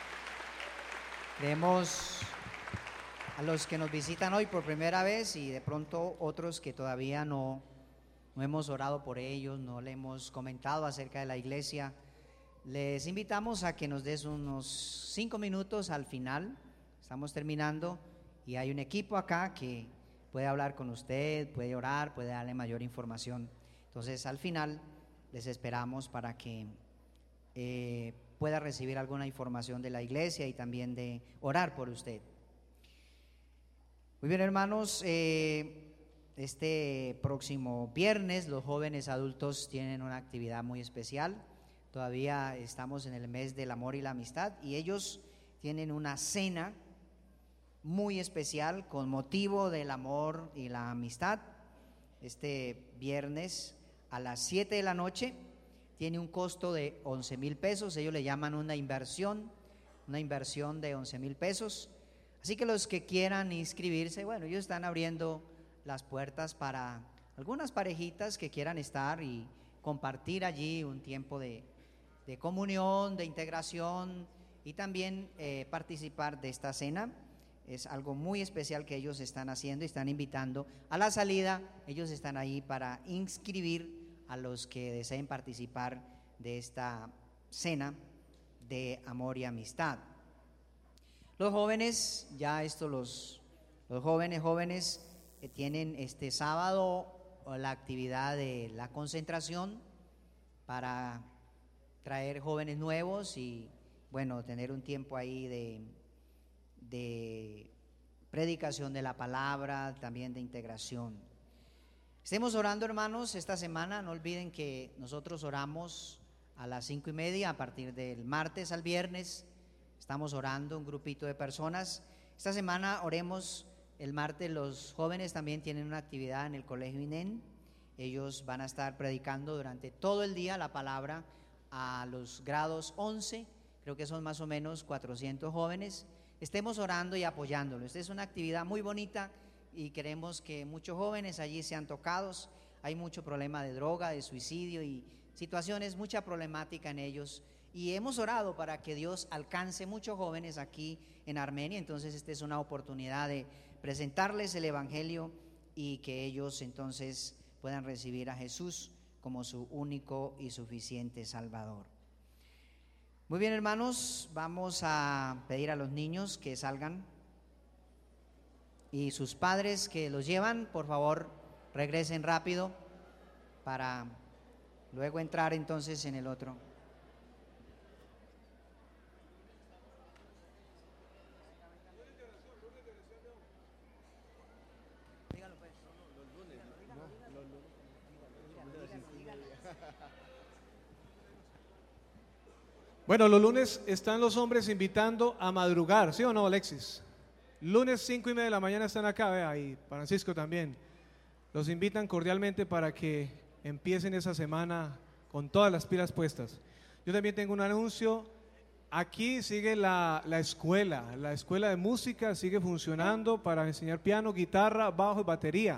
Creemos a los que nos visitan hoy por primera vez y de pronto otros que todavía no, no hemos orado por ellos, no le hemos comentado acerca de la iglesia. Les invitamos a que nos des unos cinco minutos al final, estamos terminando y hay un equipo acá que puede hablar con usted, puede orar, puede darle mayor información. Entonces al final les esperamos para que eh, pueda recibir alguna información de la iglesia y también de orar por usted. Muy bien, hermanos, eh, este próximo viernes los jóvenes adultos tienen una actividad muy especial. Todavía estamos en el mes del amor y la amistad y ellos tienen una cena muy especial con motivo del amor y la amistad. Este viernes a las siete de la noche tiene un costo de once mil pesos. Ellos le llaman una inversión, una inversión de once mil pesos. Así que los que quieran inscribirse, bueno, ellos están abriendo las puertas para algunas parejitas que quieran estar y compartir allí un tiempo de, de comunión, de integración y también eh, participar de esta cena. Es algo muy especial que ellos están haciendo y están invitando. A la salida, ellos están ahí para inscribir a los que deseen participar de esta cena de amor y amistad. Los jóvenes, ya esto los, los jóvenes, jóvenes eh, tienen este sábado la actividad de la concentración para traer jóvenes nuevos y bueno, tener un tiempo ahí de, de predicación de la palabra, también de integración. Estemos orando, hermanos, esta semana. No olviden que nosotros oramos a las cinco y media, a partir del martes al viernes. Estamos orando un grupito de personas. Esta semana oremos el martes. Los jóvenes también tienen una actividad en el colegio I N E N. Ellos van a estar predicando durante todo el día la palabra a los grados once. Creo que son más o menos cuatrocientos jóvenes. Estemos orando y apoyándolo. Esta es una actividad muy bonita y queremos que muchos jóvenes allí sean tocados. Hay mucho problema de droga, de suicidio y situaciones, mucha problemática en ellos. Y hemos orado para que Dios alcance muchos jóvenes aquí en Armenia. Entonces esta es una oportunidad de presentarles el Evangelio y que ellos entonces puedan recibir a Jesús como su único y suficiente Salvador. Muy bien, hermanos, vamos a pedir a los niños que salgan y sus padres que los llevan, por favor, regresen rápido para luego entrar entonces en el otro. Bueno, los lunes están los hombres invitando a madrugar, ¿sí o no, Alexis? Lunes cinco y media de la mañana están acá, vea, y Francisco también. Los invitan cordialmente para que empiecen esa semana con todas las pilas puestas. Yo también tengo un anuncio. Aquí sigue la, la escuela, la escuela de música sigue funcionando para enseñar piano, guitarra, bajo y batería.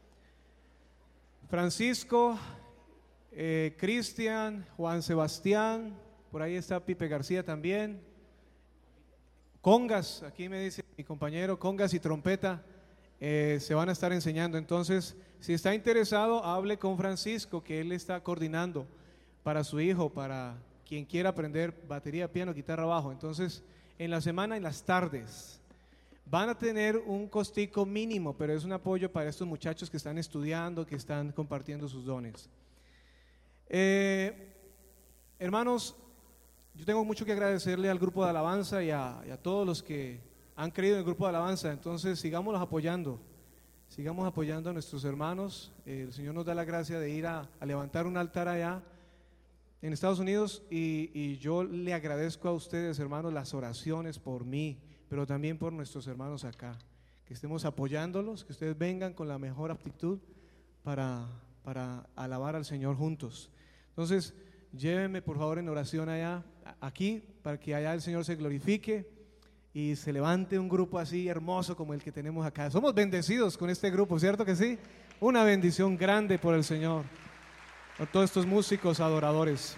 Francisco, eh, Cristian, Juan Sebastián, por ahí está Pipe García también. Congas, aquí me dice mi compañero, congas y trompeta eh, se van a estar enseñando. Entonces, si está interesado, hable con Francisco, que él está coordinando para su hijo, para quien quiera aprender batería, piano, guitarra, bajo. Entonces, en la semana, en las tardes, van a tener un costico mínimo, pero es un apoyo para estos muchachos que están estudiando, que están compartiendo sus dones. Eh, hermanos, yo tengo mucho que agradecerle al grupo de alabanza y a, y a todos los que han creído en el grupo de alabanza. Entonces sigámoslos apoyando, sigamos apoyando a nuestros hermanos. Eh, el Señor nos da la gracia de ir a, a levantar un altar allá en Estados Unidos y, y yo le agradezco a ustedes, hermanos, las oraciones por mí, pero también por nuestros hermanos acá, que estemos apoyándolos, que ustedes vengan con la mejor aptitud para, para alabar al Señor juntos. Entonces, llévenme por favor en oración allá, aquí, para que allá el Señor se glorifique y se levante un grupo así hermoso como el que tenemos acá. Somos bendecidos con este grupo, ¿cierto que sí? Una bendición grande por el Señor, por todos estos músicos adoradores.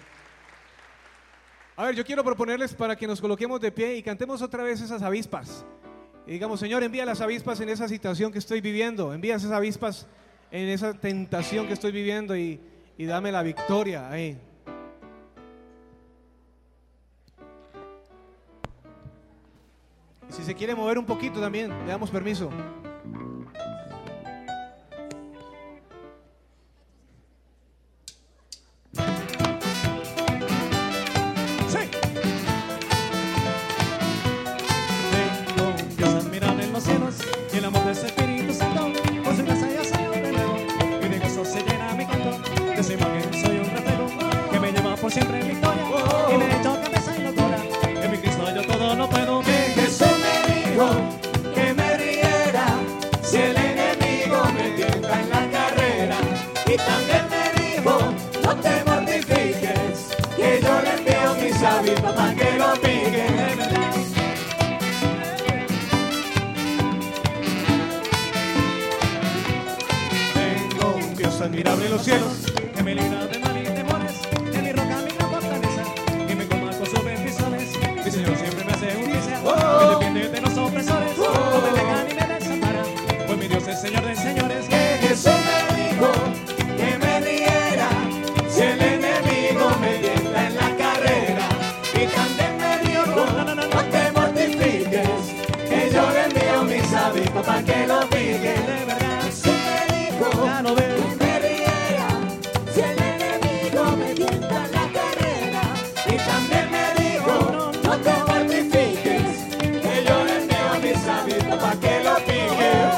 A ver, yo quiero proponerles para que nos coloquemos de pie y cantemos otra vez esas avispas. Y digamos, Señor, envía las avispas en esa situación que estoy viviendo, envía esas avispas en esa tentación que estoy viviendo y, y dame la victoria ahí. Si se quiere mover un poquito también, le damos permiso. Sí. Tengo un Dios admirable en los cielos y el amor de ese Espíritu Santo. Por su gracia yo soy hombre nuevo y de gozo se llena mi canto. De su imagen soy un reflejo que me lleva por siempre en victoria y me echo cabeza y locura. En mi Cristo yo todo lo puedo. Que me riera, Dios admirable en los cielos, que me libra de mal y temores, en mi roca, mi gran fortaleza, y me colma con sus bendiciones. Mi Señor siempre me hace justicia, me defiende de los opresores, no me deja ni me desampara, pues mi Dios es Señor de señores. Que Jesús me dijo que me riera si el enemigo me tienta en la carrera. Y también me dijo, no te mortifiques, que yo le envío mis avispas para que lo piquen. De verdad, Jesús me dijo ya lo veo. que me riera si el enemigo me tienta en la carrera. Y también me dijo, no te mortifiques, que yo le envío mis avispas para que lo piquen.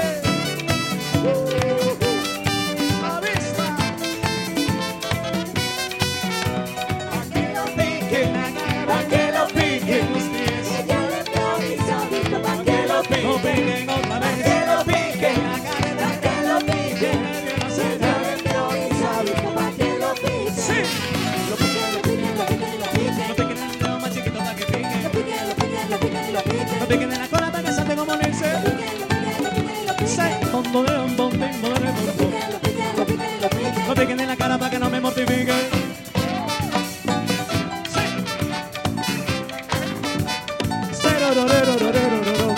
Pa' que lo piquen, pa' que lo piquen. Que yo le envío mis avispas pa' que lo No piquen. peguen otra Pa' vez. que lo piquen, pa' que lo piquen. Que yo le envío mis avispas pa' que lo piquen. Sí. Lo piquen, lo piquen, lo piquen, lo piquen. No piquen el dedo más chiquito para que pique. Lo piquen, lo piquen, lo piquen, lo piquen. No piquen en la cola para que salte como Nilce. Lo piquen, lo piquen, lo piquen, lo piquen. Say, bom, bom, bom, bom, bom, bom, Lo bom. piquen, lo piquen, lo piquen, lo piquen. No piquen en la cara para que no me mortifique. Cero, ro, ro, ro, ro, ro, ro, ro.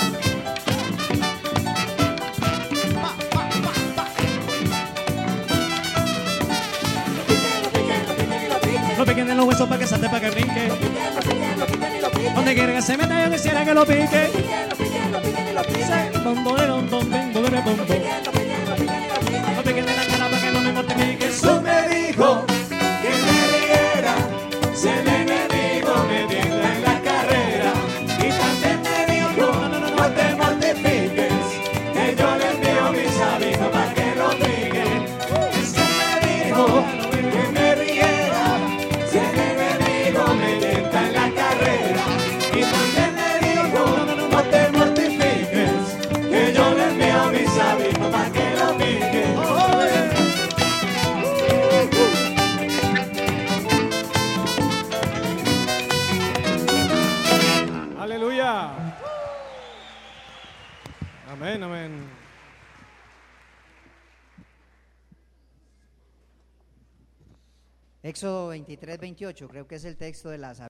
Lo piquen, lo piquen, lo piquen. No piquen en los huesos para que salte, para que brinque. Lo piquen, lo piquen, lo piquen y lo piquen. Donde quiera que se meta yo quisiera que lo pique. Lo piquen, lo piquen, lo piquen y lo piquen. Say, bom, bom, bom, bom, bom, bom, bom, bom, bom. Lo piquen, lo piquen, lo piquen y lo piquen. No piquen en la cara para que no me mortifique. Jesús me dijo que me riera si el enemigo me tienta en la carrera. Y también me dijo, no te mortifiques, que yo le envío mis avispas para que lo piquen. Jesús me dijo que me riera si el enemigo me tienta en la carrera. Y también me dijo, no te mortifiques, que yo le envío mis avispas para que lo piquen. Aleluya. Amén, amén. Éxodo veintitrés, veintiocho, creo que es el texto de las